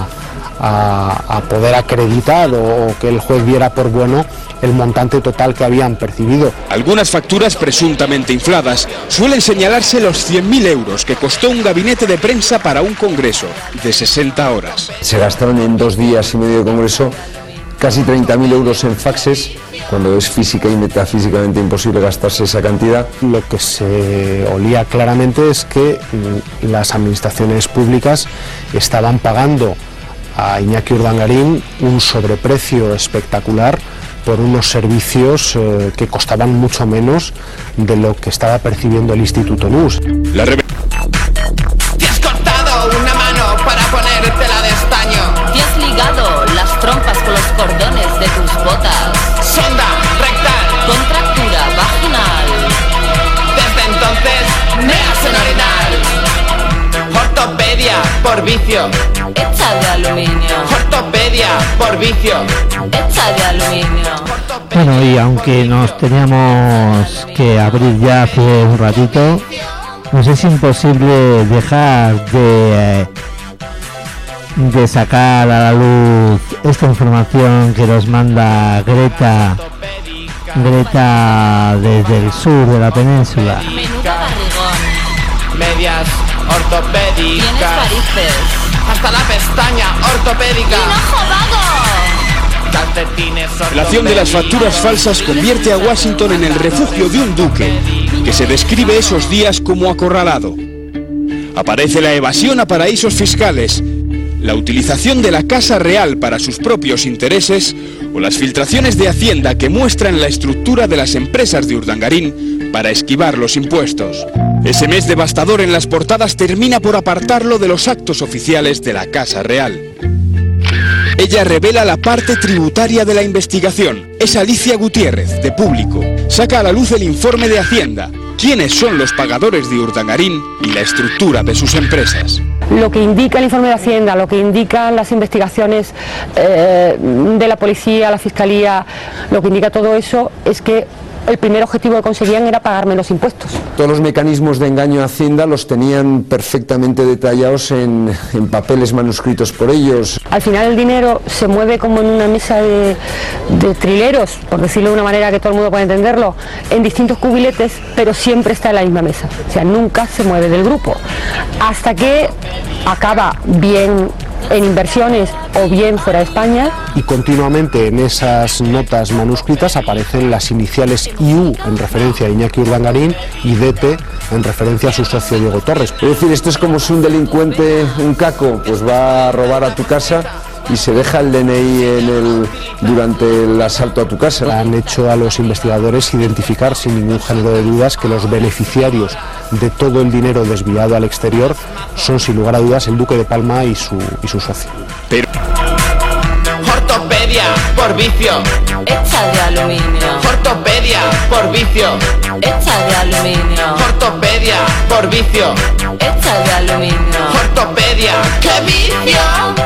a poder acreditar o que el juez viera por bueno el montante total que habían percibido. Algunas facturas presuntamente infladas suelen señalarse los 100.000 euros que costó un gabinete de prensa para un congreso de 60 horas. Se gastaron en 2 días y medio de congreso casi 30.000 euros en faxes, cuando es física y metafísicamente imposible gastarse esa cantidad. Lo que se olía claramente es que las administraciones públicas estaban pagando a Iñaki Urdangarín un sobreprecio espectacular por unos servicios que costaban mucho menos de lo que estaba percibiendo el Instituto Nus. Te has cortado una mano para ponértela de estaño. Te has ligado las trompas con los cordones de tus botas. Sonda rectal. Contractura vaginal. Desde entonces me hacen orinar. Ortopedia por vicio. Hecha de aluminio. Ortopedia por vicio. Hecha de aluminio. Bueno, y aunque nos teníamos que abrir ya hace un ratito, nos es imposible dejar de sacar a la luz esta información que nos manda Greta desde el sur de la península. Menuda barrigón. Medias ortopédicas. Tienes varices. Hasta la pestaña ortopédica. ¡Y no jodado! La acción de las facturas falsas convierte a Washington en el refugio de un duque, que se describe esos días como acorralado. Aparece la evasión a paraísos fiscales, la utilización de la Casa Real para sus propios intereses o las filtraciones de Hacienda que muestran la estructura de las empresas de Urdangarín para esquivar los impuestos. Ese mes devastador en las portadas termina por apartarlo de los actos oficiales de la Casa Real. Ella revela la parte tributaria de la investigación. Es Alicia Gutiérrez, de Público. Saca a la luz el informe de Hacienda, quiénes son los pagadores de Urdangarín y la estructura de sus empresas. Lo que indica el informe de Hacienda, lo que indican las investigaciones de la policía, la fiscalía, lo que indica todo eso es que el primer objetivo que conseguían era pagar menos impuestos. Todos los mecanismos de engaño a Hacienda los tenían perfectamente detallados en papeles manuscritos por ellos. Al final el dinero se mueve como en una mesa de trileros, por decirlo de una manera que todo el mundo pueda entenderlo, en distintos cubiletes, pero siempre está en la misma mesa. O sea, nunca se mueve del grupo. Hasta que acaba bien en inversiones o bien fuera de España. Y continuamente en esas notas manuscritas aparecen las iniciales IU en referencia a Iñaki Urdangarín y DT en referencia a su socio Diego Torres. Es decir, esto es como si un delincuente, un caco, pues va a robar a tu casa y se deja el DNI durante el asalto a tu casa. Han hecho a los investigadores identificar sin ningún género de dudas que los beneficiarios de todo el dinero desviado al exterior son sin lugar a dudas el Duque de Palma y su socio. Pero... Ortopedia por vicio, hecha de aluminio. ortopedia por vicio, Hecha de aluminio. ortopedia por vicio, Hecha de aluminio. ortopedia. ¡Qué vicio!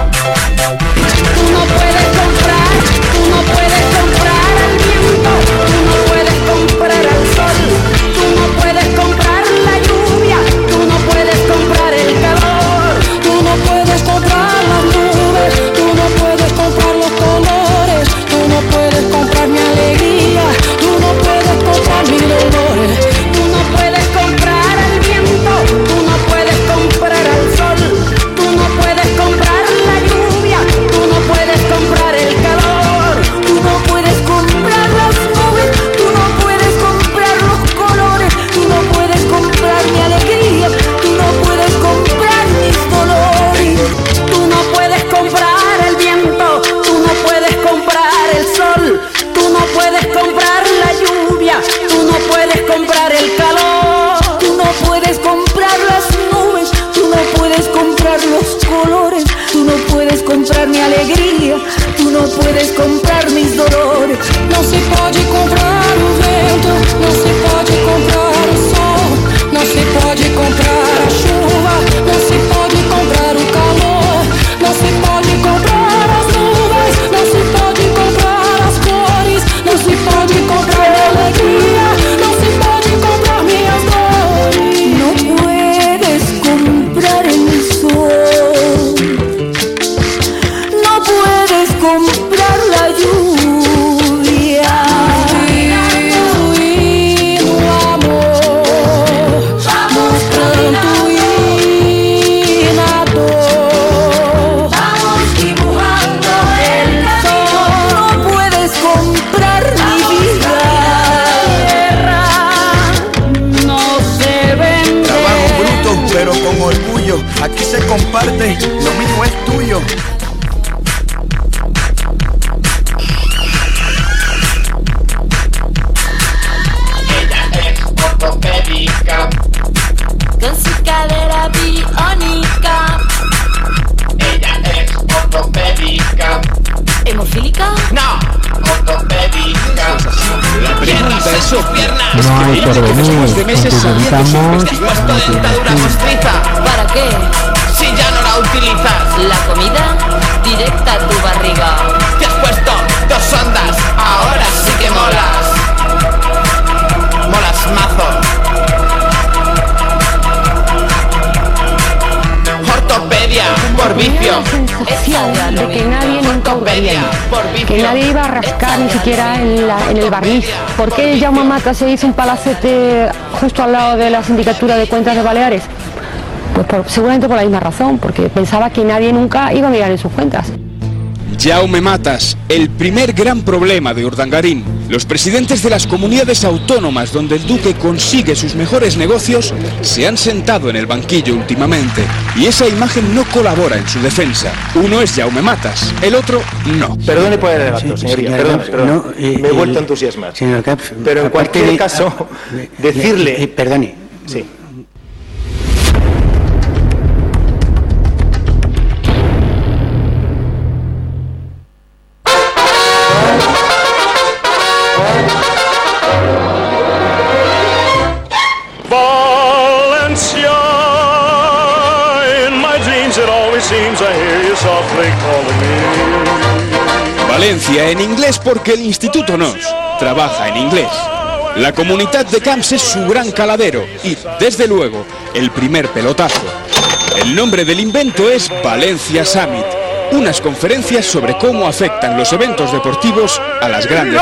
Tú no puedes comprar, tú no puedes comprar al viento, tú no puedes comprar al sol, tú no puedes comprar la lluvia, tú no puedes comprar el calor, tú no puedes comprar las nubes, tú no puedes comprar los colores, tú no puedes comprar mi alegría, tú no puedes comprar mis dolores, tú no puedes comprar al viento, tú no puedes comprar al sol, tú no puedes comprar la lluvia, tú no puedes comprar el calor, tú no puedes comprar las nubes, tú no puedes comprar los colores, tú no puedes comprar mi alegría, tú no puedes comprar mis dolores, tú no puedes comprar el viento, tú no puedes comprar el sol, tú no puedes comprar la lluvia, tú no puedes comprar el calor, tú no puedes comprar las nubes, tú no puedes comprar los colores, tú no puedes comprar mi alegría, tú no puedes comprar mis dolores. Não se pode comprar o vento, não se pode comprar o sol, não se pode comprar a chuva, não se pode comprar o calor, não se pode comprar as nuvens, não se pode comprar as cores, não se pode comprar a alegria, não se pode comprar minhas dores. Não puedes comprar el sol, no puedes comprar la lluvia. Genuino amor, vamos canto y nado, vamos dibujando el sol. No puedes comprar mi vida, no se vende. Trabajo bruto, pero con orgullo. Aquí se comparte, lo mío es tuyo. Ella es ortopédica, Con su cadera biónica. ella es ortopédica. ¿Hemofílica? No, ortopédica. La pregunta es obvia. No hay porvenir, utilizamos Dentadura postriza. ¿Para qué? Si ya no la utilizas, La comida directa a tu barriga. te has puesto 2 sondas, ahora sí que molas. Molas mazo. Ortopedia por vicio. Sensación de que nadie nunca hurgaría ahí, que nadie iba a rascar ni siquiera en el barniz. ¿Por qué Jaume Mata se hizo un palacete justo al lado de la sindicatura de cuentas de Baleares? Pues seguramente por la misma razón, porque pensaba que nadie nunca iba a mirar en sus cuentas. Jaume Matas, el primer gran problema de Urdangarín. Los presidentes de las comunidades autónomas donde el duque consigue sus mejores negocios se han sentado en el banquillo últimamente y esa imagen no colabora en su defensa. Uno es Jaume Matas, el otro no. Perdone por el relato, señoría, perdón. Me he vuelto a entusiasmar. Señor Camps, pero en cualquier caso, decirle... Perdone. Sí. Valencia en inglés porque el Instituto NOS trabaja en inglés. La Comunidad de Camps es su gran caladero y, desde luego, el primer pelotazo. El nombre del invento es Valencia Summit, unas conferencias sobre cómo afectan los eventos deportivos a las grandes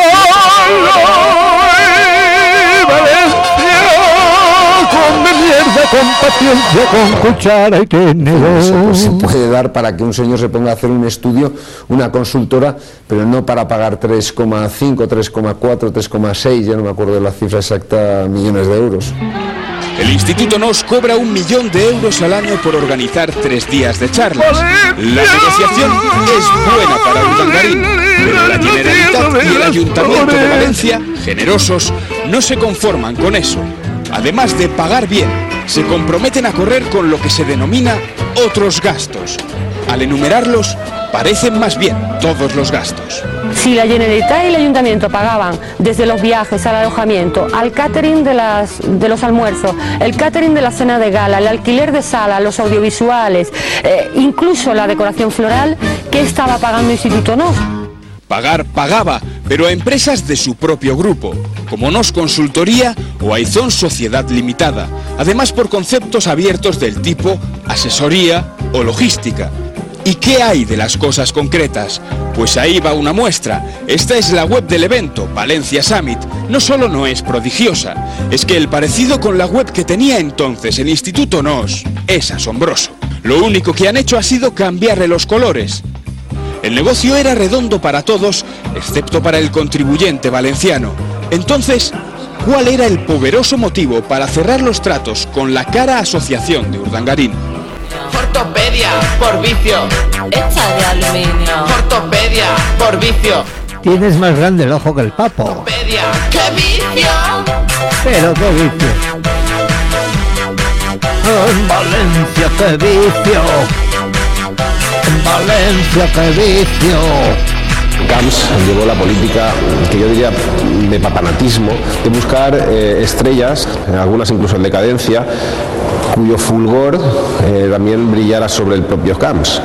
con paciencia, con cuchara y tenedor. Eso se puede dar para que un señor se ponga a hacer un estudio, una consultora, pero no para pagar 3,5, 3,4, 3,6, ya no me acuerdo de la cifra exacta, millones de euros. El Instituto NOS cobra 1 millón de euros al año por organizar 3 días de charlas. La negociación es buena para Urdangarín, pero la Generalitat y el Ayuntamiento de Valencia, generosos, no se conforman con eso. Además de pagar bien, se comprometen a correr con lo que se denomina otros gastos. Al enumerarlos, parecen más bien todos los gastos. Si la Generalitat y el Ayuntamiento pagaban desde los viajes al alojamiento, al catering de los almuerzos, el catering de la cena de gala, el alquiler de sala, los audiovisuales, incluso la decoración floral, ¿qué estaba pagando el Instituto NOS? Pagar pagaba, pero a empresas de su propio grupo, como NOS Consultoría o Aizón Sociedad Limitada, además por conceptos abiertos del tipo asesoría o logística. ¿Y qué hay de las cosas concretas? Pues ahí va una muestra. Esta es la web del evento, Valencia Summit. No solo no es prodigiosa, es que el parecido con la web que tenía entonces el Instituto NOS es asombroso. Lo único que han hecho ha sido cambiarle los colores. El negocio era redondo para todos, excepto para el contribuyente valenciano. Entonces, ¿cuál era el poderoso motivo para cerrar los tratos con la cara asociación de Urdangarín? Ortopedia por vicio. Hecha de aluminio. Ortopedia por vicio. Tienes más grande el ojo que el papo. Ortopedia. ¡Qué vicio! Pero qué vicio. En Valencia, qué vicio. En Valencia, qué vicio. Camps llevó la política, que yo diría de papanatismo, de buscar estrellas, algunas incluso en decadencia, cuyo fulgor también brillara sobre el propio Camps.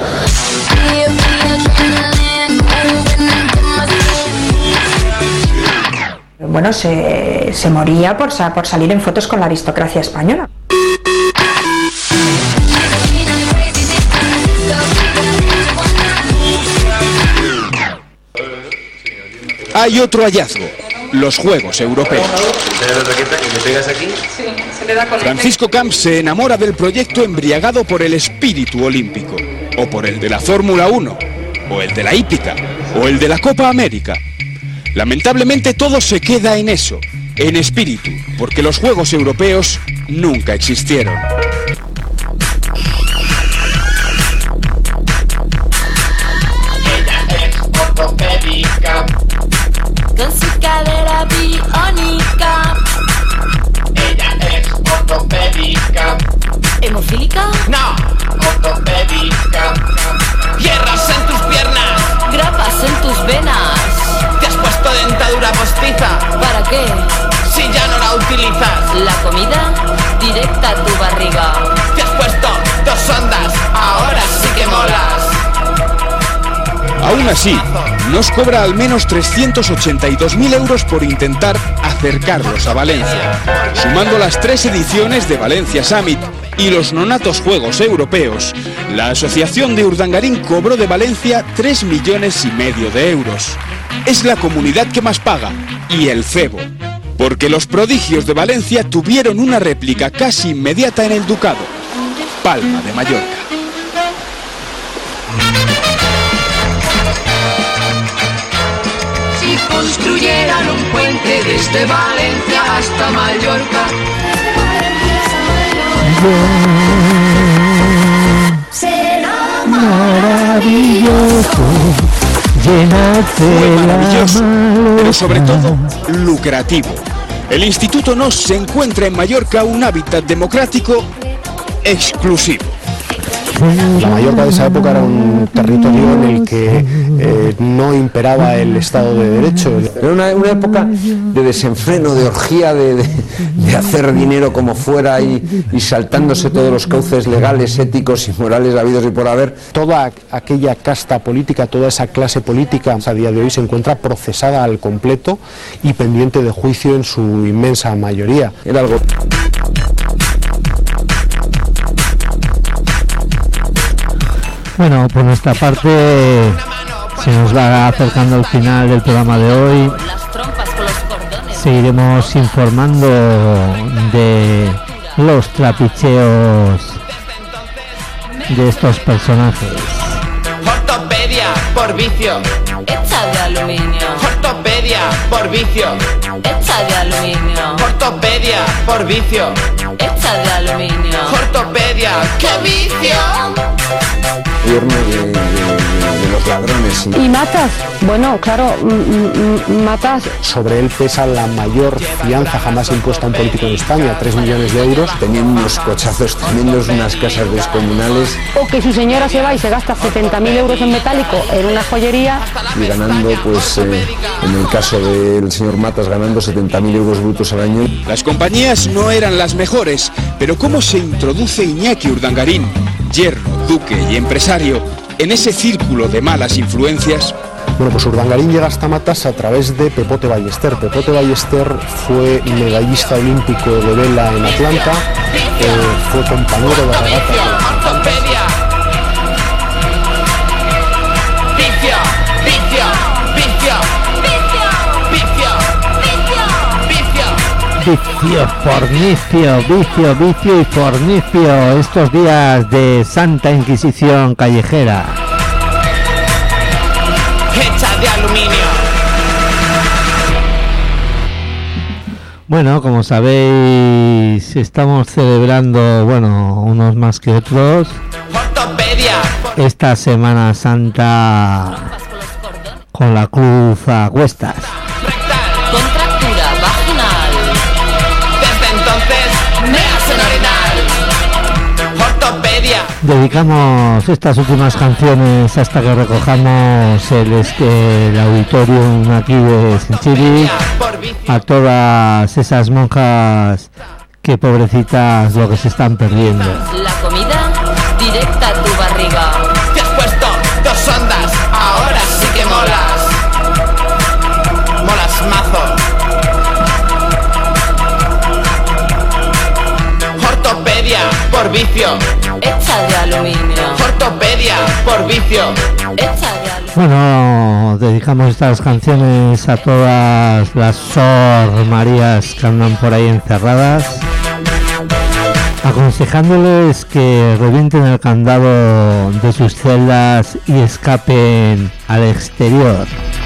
Bueno, se moría por salir en fotos con la aristocracia española. Hay otro hallazgo, los Juegos Europeos. Francisco Camps se enamora del proyecto embriagado por el espíritu olímpico, o por el de la Fórmula 1, o el de la hípica, o el de la Copa América. Lamentablemente todo se queda en eso, en espíritu, porque los Juegos Europeos nunca existieron. Con su cadera biónica. Ella es ortopédica. ¿Hemofílica? No, ortopédica. Hierros en tus piernas. Grapas en tus venas. Te has puesto dentadura postiza. ¿Para qué? Si ya no la utilizas. La comida directa a tu barriga. Te has puesto 2 sondas. Ahora sí que molas. Aún así, nos cobra al menos 382.000 euros por intentar acercarlos a Valencia. Sumando las 3 ediciones de Valencia Summit y los nonatos Juegos Europeos, la Asociación de Urdangarín cobró de Valencia 3,5 millones de euros. Es la comunidad que más paga, y el cebo. Porque los prodigios de Valencia tuvieron una réplica casi inmediata en el Ducado, Palma de Mallorca. Si construyeran un puente desde Valencia hasta Mallorca, será maravilloso, maravilloso, pero sobre todo lucrativo. El Instituto Nos encuentra en Mallorca un hábitat democrático exclusivo. La Mallorca de esa época era un territorio en el que no imperaba el Estado de Derecho. Era una época de desenfreno, de orgía, de hacer dinero como fuera y saltándose todos los cauces legales, éticos y morales habidos y por haber. Toda aquella casta política, toda esa clase política a día de hoy se encuentra procesada al completo y pendiente de juicio en su inmensa mayoría. Era algo... Bueno, por nuestra parte se nos va acercando el final del programa de hoy. Seguiremos informando de los trapicheos de estos personajes. Ortopedia por vicio, hecha de aluminio. ortopedia por vicio, Hecha de aluminio. ortopedia por vicio, Hecha de aluminio. ortopedia, ¡qué vicio! Gobierno de los ladrones. ¿Y matas? Bueno, claro, matas. Sobre él pesa la mayor fianza jamás impuesta a un político en España, 3 millones de euros. Tenían unos cochazos tremendos, unas casas descomunales. O que su señora se va y se gasta 70.000 euros en metálico en una joyería. Y ganando, pues, en el caso del señor Matas, ganando 70.000 euros brutos al año. Las compañías no eran las mejores, pero ¿cómo se introduce Iñaki Urdangarín, yerno, duque y empresario, en ese círculo de malas influencias? Bueno, pues Urdangarín llega hasta Matas a través de Pepote Ballester. Pepote Ballester fue medallista olímpico de vela en Atlanta, fue compañero de regata. Ortopedia, vicio, vicio, vicio, vicio, vicio, Vicio, fornicio, vicio y fornicio. Estos días de Santa Inquisición callejera. hecha de aluminio. Bueno, como sabéis, estamos celebrando, bueno, unos más que otros, Ortopedia, esta Semana Santa con la cruz a cuestas. Contractura vaginal. desde entonces me hacen orinar. Ortopedia, Dedicamos estas últimas canciones hasta que recojamos el auditorium aquí de Sinchiri a todas esas monjas que pobrecitas lo que se están perdiendo. La comida directa a tu barriga. te has puesto 2 ondas, ahora sí que molas. Molas mazo. Ortopedia por vicio, Hecha de aluminio. ortopedia por vicio. Hecha de aluminio. Bueno, dedicamos estas canciones a todas las Sor Marías que andan por ahí encerradas, aconsejándoles que revienten el candado de sus celdas y escapen al exterior.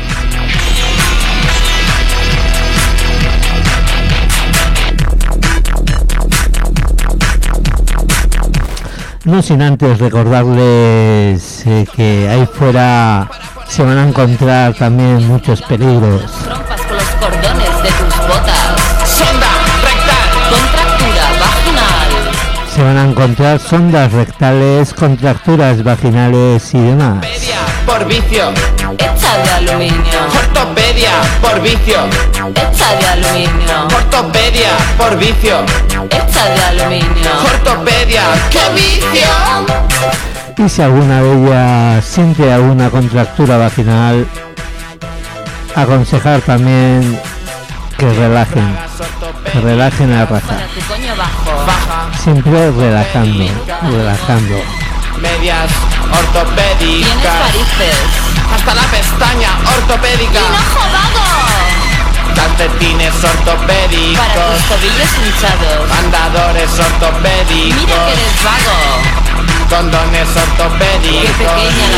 No sin antes recordarles que ahí fuera se van a encontrar también muchos peligros. Trompas con los cordones de tus botas. Sonda rectal, Contractura vaginal. Se van a encontrar sondas rectales, contracturas vaginales y demás. ortopedia por vicio, Hecha de aluminio. ortopedia por vicio, Hecha de aluminio. ortopedia por vicio, Hecha de aluminio. ortopedia, ¡qué vicio! Y si alguna de ellas siente alguna contractura vaginal, aconsejar también que relajen la raza. Para tu coño bajo. Baja, Siempre relajando. medias Tienes ortopédicas, varices. hasta la pestaña ortopédica, ¡Hinojo vago! calcetines Para ortopédicos, tus tobillos hinchados. andadores Mira que ortopédicos, eres vago. condones ortopédicos,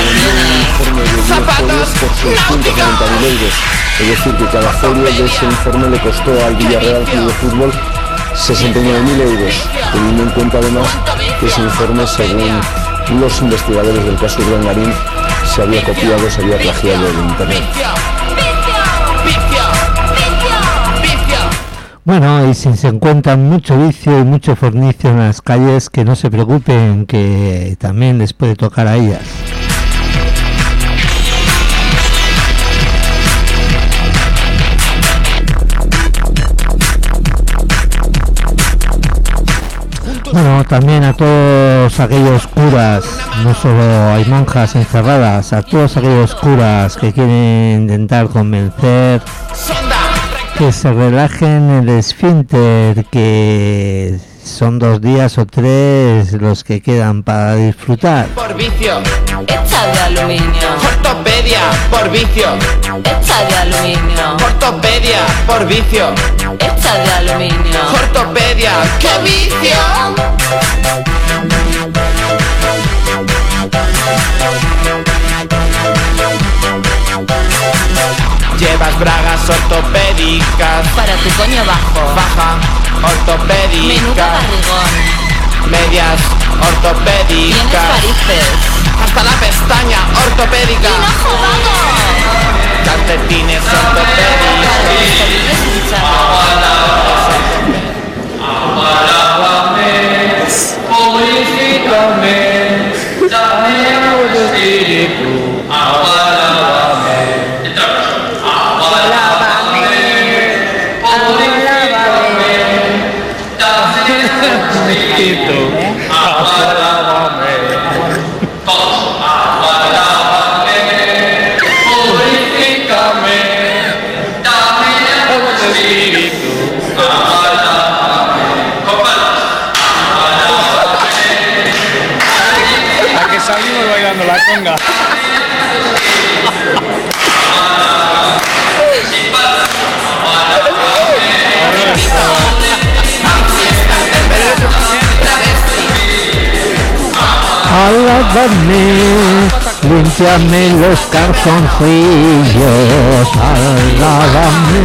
zapatos náuticos. Es decir, que cada folio de ese informe le costó al Villarreal Club de Fútbol 69.000 euros, teniendo en cuenta además que ese informe, según los investigadores del caso Urdangarín, se había copiado, se había plagiado de internet. Bueno, y si se encuentran mucho vicio y mucho fornicio en las calles, que no se preocupen, que también les puede tocar a ellas. Bueno, también a todos aquellos curas, no solo hay monjas encerradas, a todos aquellos curas que quieren intentar convencer que se relajen el esfínter, que son 2 días o 3 los que quedan para disfrutar. Por vicio, Hecha de aluminio. ortopedia, por vicio, Hecha de aluminio. ortopedia, por vicio, Hecha de aluminio. ortopedia, ¡qué vicio! Llevas bragas ortopédicas Para tu coño bajo. baja, Menudo ortopédica, barrigón. medias Tienes ortopédicas, varices. hasta la pestaña ortopédica, ¡Y no jugado! calcetines Para los ortopédicos. tobillos hinchados. A que salimos bailando la conga. Alábame, límpiame los calzoncillos, alábame,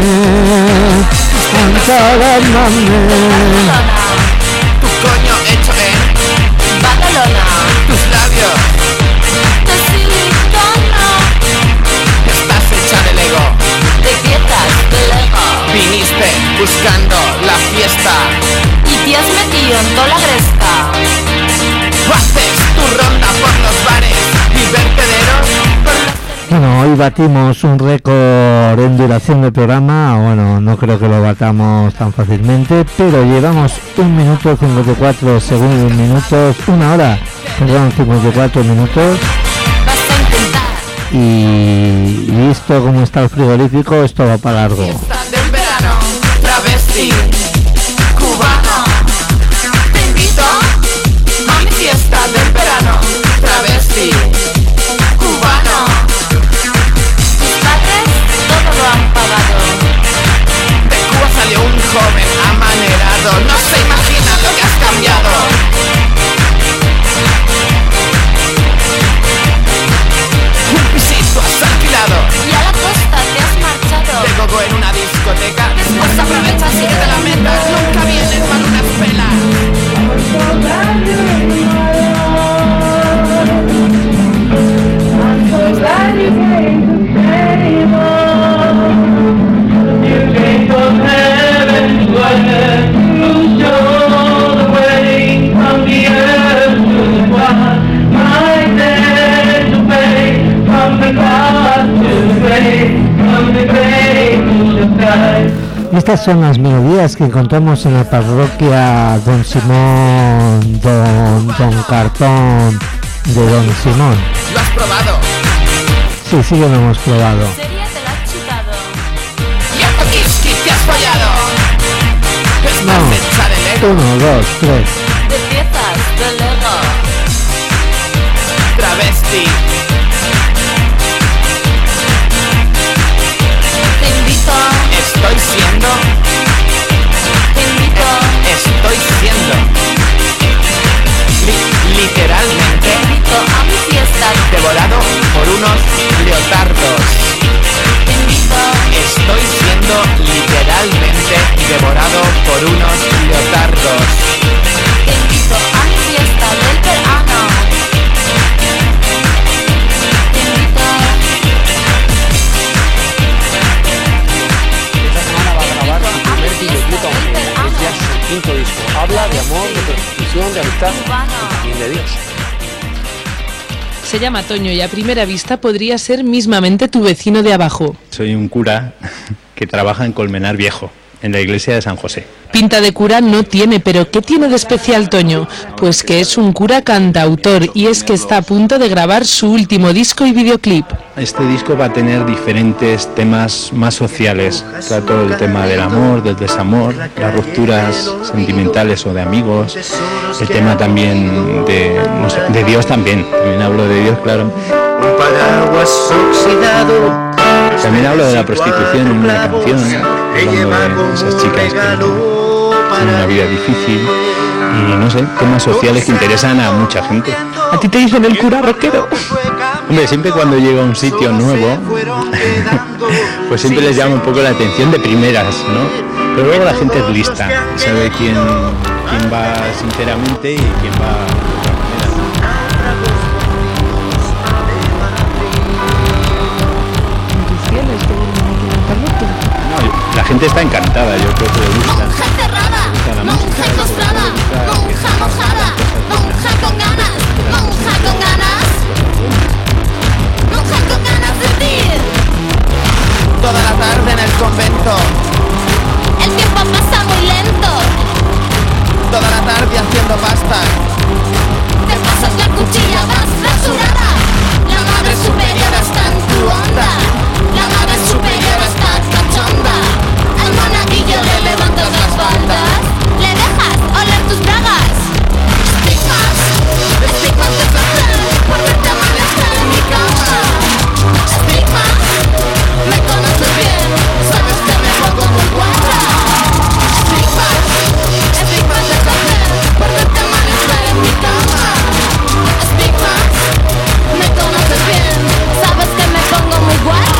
alábame. Tu coño hecho en Badalona. tus labios, De silicona. estás hecha de Lego. De piezas de Lego. Viniste buscando la fiesta, Y te has metido en toda la gresca. haces tu ronda por los bares y vertederos. Bueno, hoy batimos un récord en duración del programa. Bueno, no creo que lo batamos tan fácilmente, pero llevamos 1 minuto 54 segundos, minutos, 1 hora, perdón, 54 minutos. Vas a intentar. Y visto cómo está el frigorífico, esto va para largo. Del verano, travesti, cubano. Te invito a mi fiesta del verano, travesti, cubano. Tus padres todo lo han pagado. De Cuba salió un joven amanerado, no se imagina lo que has cambiado. Un pisito has alquilado, Y a la costa te has marchado. de gogo en una discoteca. Después aprovechas y te la metas, nunca vienes para unas pelas. Estas son las melodías que encontramos en la parroquia Don Simón, Don Cartón de Don Simón. ¿Lo has probado? Sí, sí que lo hemos probado. Sería te la has chutado. ¿Y a Tokiski te has follado? Estás No. hecha de Lego, 1, 2, 3. De piezas de Lego. travesti. Te invito. Estoy siendo, Te invito. estoy siendo literalmente por unos leotardos. Estoy siendo literalmente devorado por unos leotardos. Te invito a mi fiesta del verano. Te invito. Esta semana va a grabar su primer videoclip, es ya su quinto disco. Habla de amor, de prostitución, de amistad y también de Dios. Se llama Toño y a primera vista podría ser mismamente tu vecino de abajo. Soy un cura que trabaja en Colmenar Viejo, en la iglesia de San José. Pinta de cura no tiene, pero ¿qué tiene de especial Toño? Pues que es un cura cantautor y es que está a punto de grabar su último disco y videoclip. Este disco va a tener diferentes temas más sociales. Trato el tema del amor, del desamor, las rupturas sentimentales o de amigos. El tema también de Dios también hablo de Dios, claro. Un paraguas oxidado. También hablo de la prostitución en una canción, hablando de esas chicas que tienen una vida difícil y no sé, temas sociales que interesan a mucha gente. ¿A ti te dicen el cura rockero? Hombre, siempre cuando llego a un sitio nuevo, pues siempre les llama un poco la atención de primeras, ¿no? Pero luego la gente es lista, sabe quién va sinceramente y quién va de otra manera. No, la gente está encantada, yo creo que le gusta. Monja cerrada, monja encostrada, monja mojada, monja con ganas, monja con ganas, monja con ganas de ti. Toda la tarde en el convento. El tiempo pasa muy lento. Toda la tarde haciendo pasta. Te pasas la cuchilla más rasurada. La madre superior está en tu onda. La madre superior está cachonda. Al monaguillo le levantas las faldas. Le dejas oler tus bragas. Estigmas, estigmas de placer por verte amanecer en mi cama. Estigmas, me conoces bien, sabes que me pongo muy guapa. Estigmas, estigmas de placer por verte amanecer en mi cama. Estigmas, me conoces bien, sabes que me pongo muy guapa.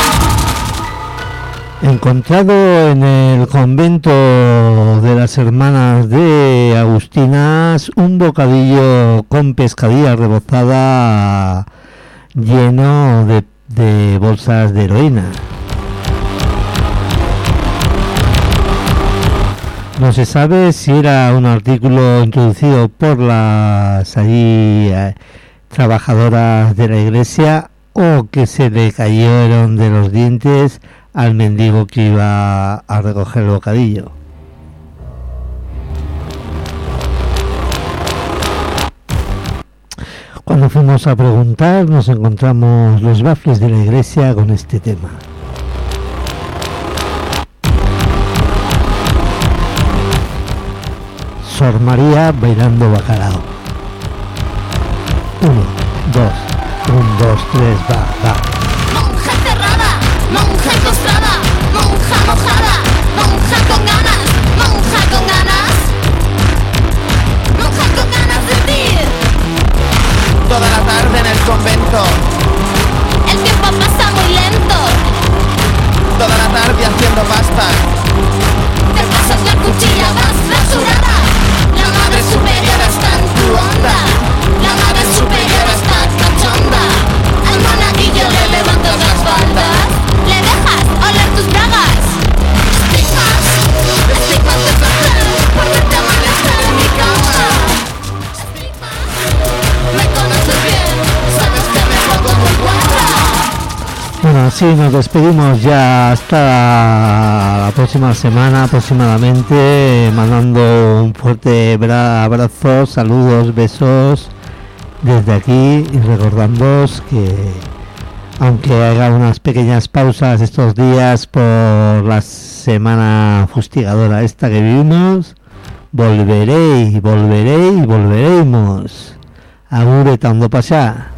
Encontrado en el convento de las hermanas de Agustinas un bocadillo con pescadilla rebozada lleno de bolsas de heroína. No se sabe si era un artículo introducido por las allí trabajadoras de la iglesia o que se le cayeron de los dientes al mendigo que iba a recoger el bocadillo. Cuando fuimos a preguntar nos encontramos los bafles de la iglesia con este tema. Sor María bailando bacalao. 1, 2, 3, va. Monja cerrada, monja encostrada, monja mojada, monja con ganas, monja con ganas, monja con ganas de ti. Toda la tarde en el convento. El tiempo pasa muy lento. Toda la tarde haciendo pasta. Te pasas la cuchilla más rasurada. La madre superior está en tu onda. La madre superior está cachonda. Al monaguillo le levantas las faldas. Le dejas oler tus bragas. Estigmas, estigmas de placer por verte amanecer en mi cama. Estigmas, me conoces bien, sabes que me pongo muy guapa. Bueno, así nos despedimos ya hasta la próxima semana aproximadamente, mandando un fuerte abrazo, saludos, besos desde aquí y recordándoos que aunque haga unas pequeñas pausas estos días por la semana fustigadora esta que vivimos, volveremos. Agur eta ondo pasa.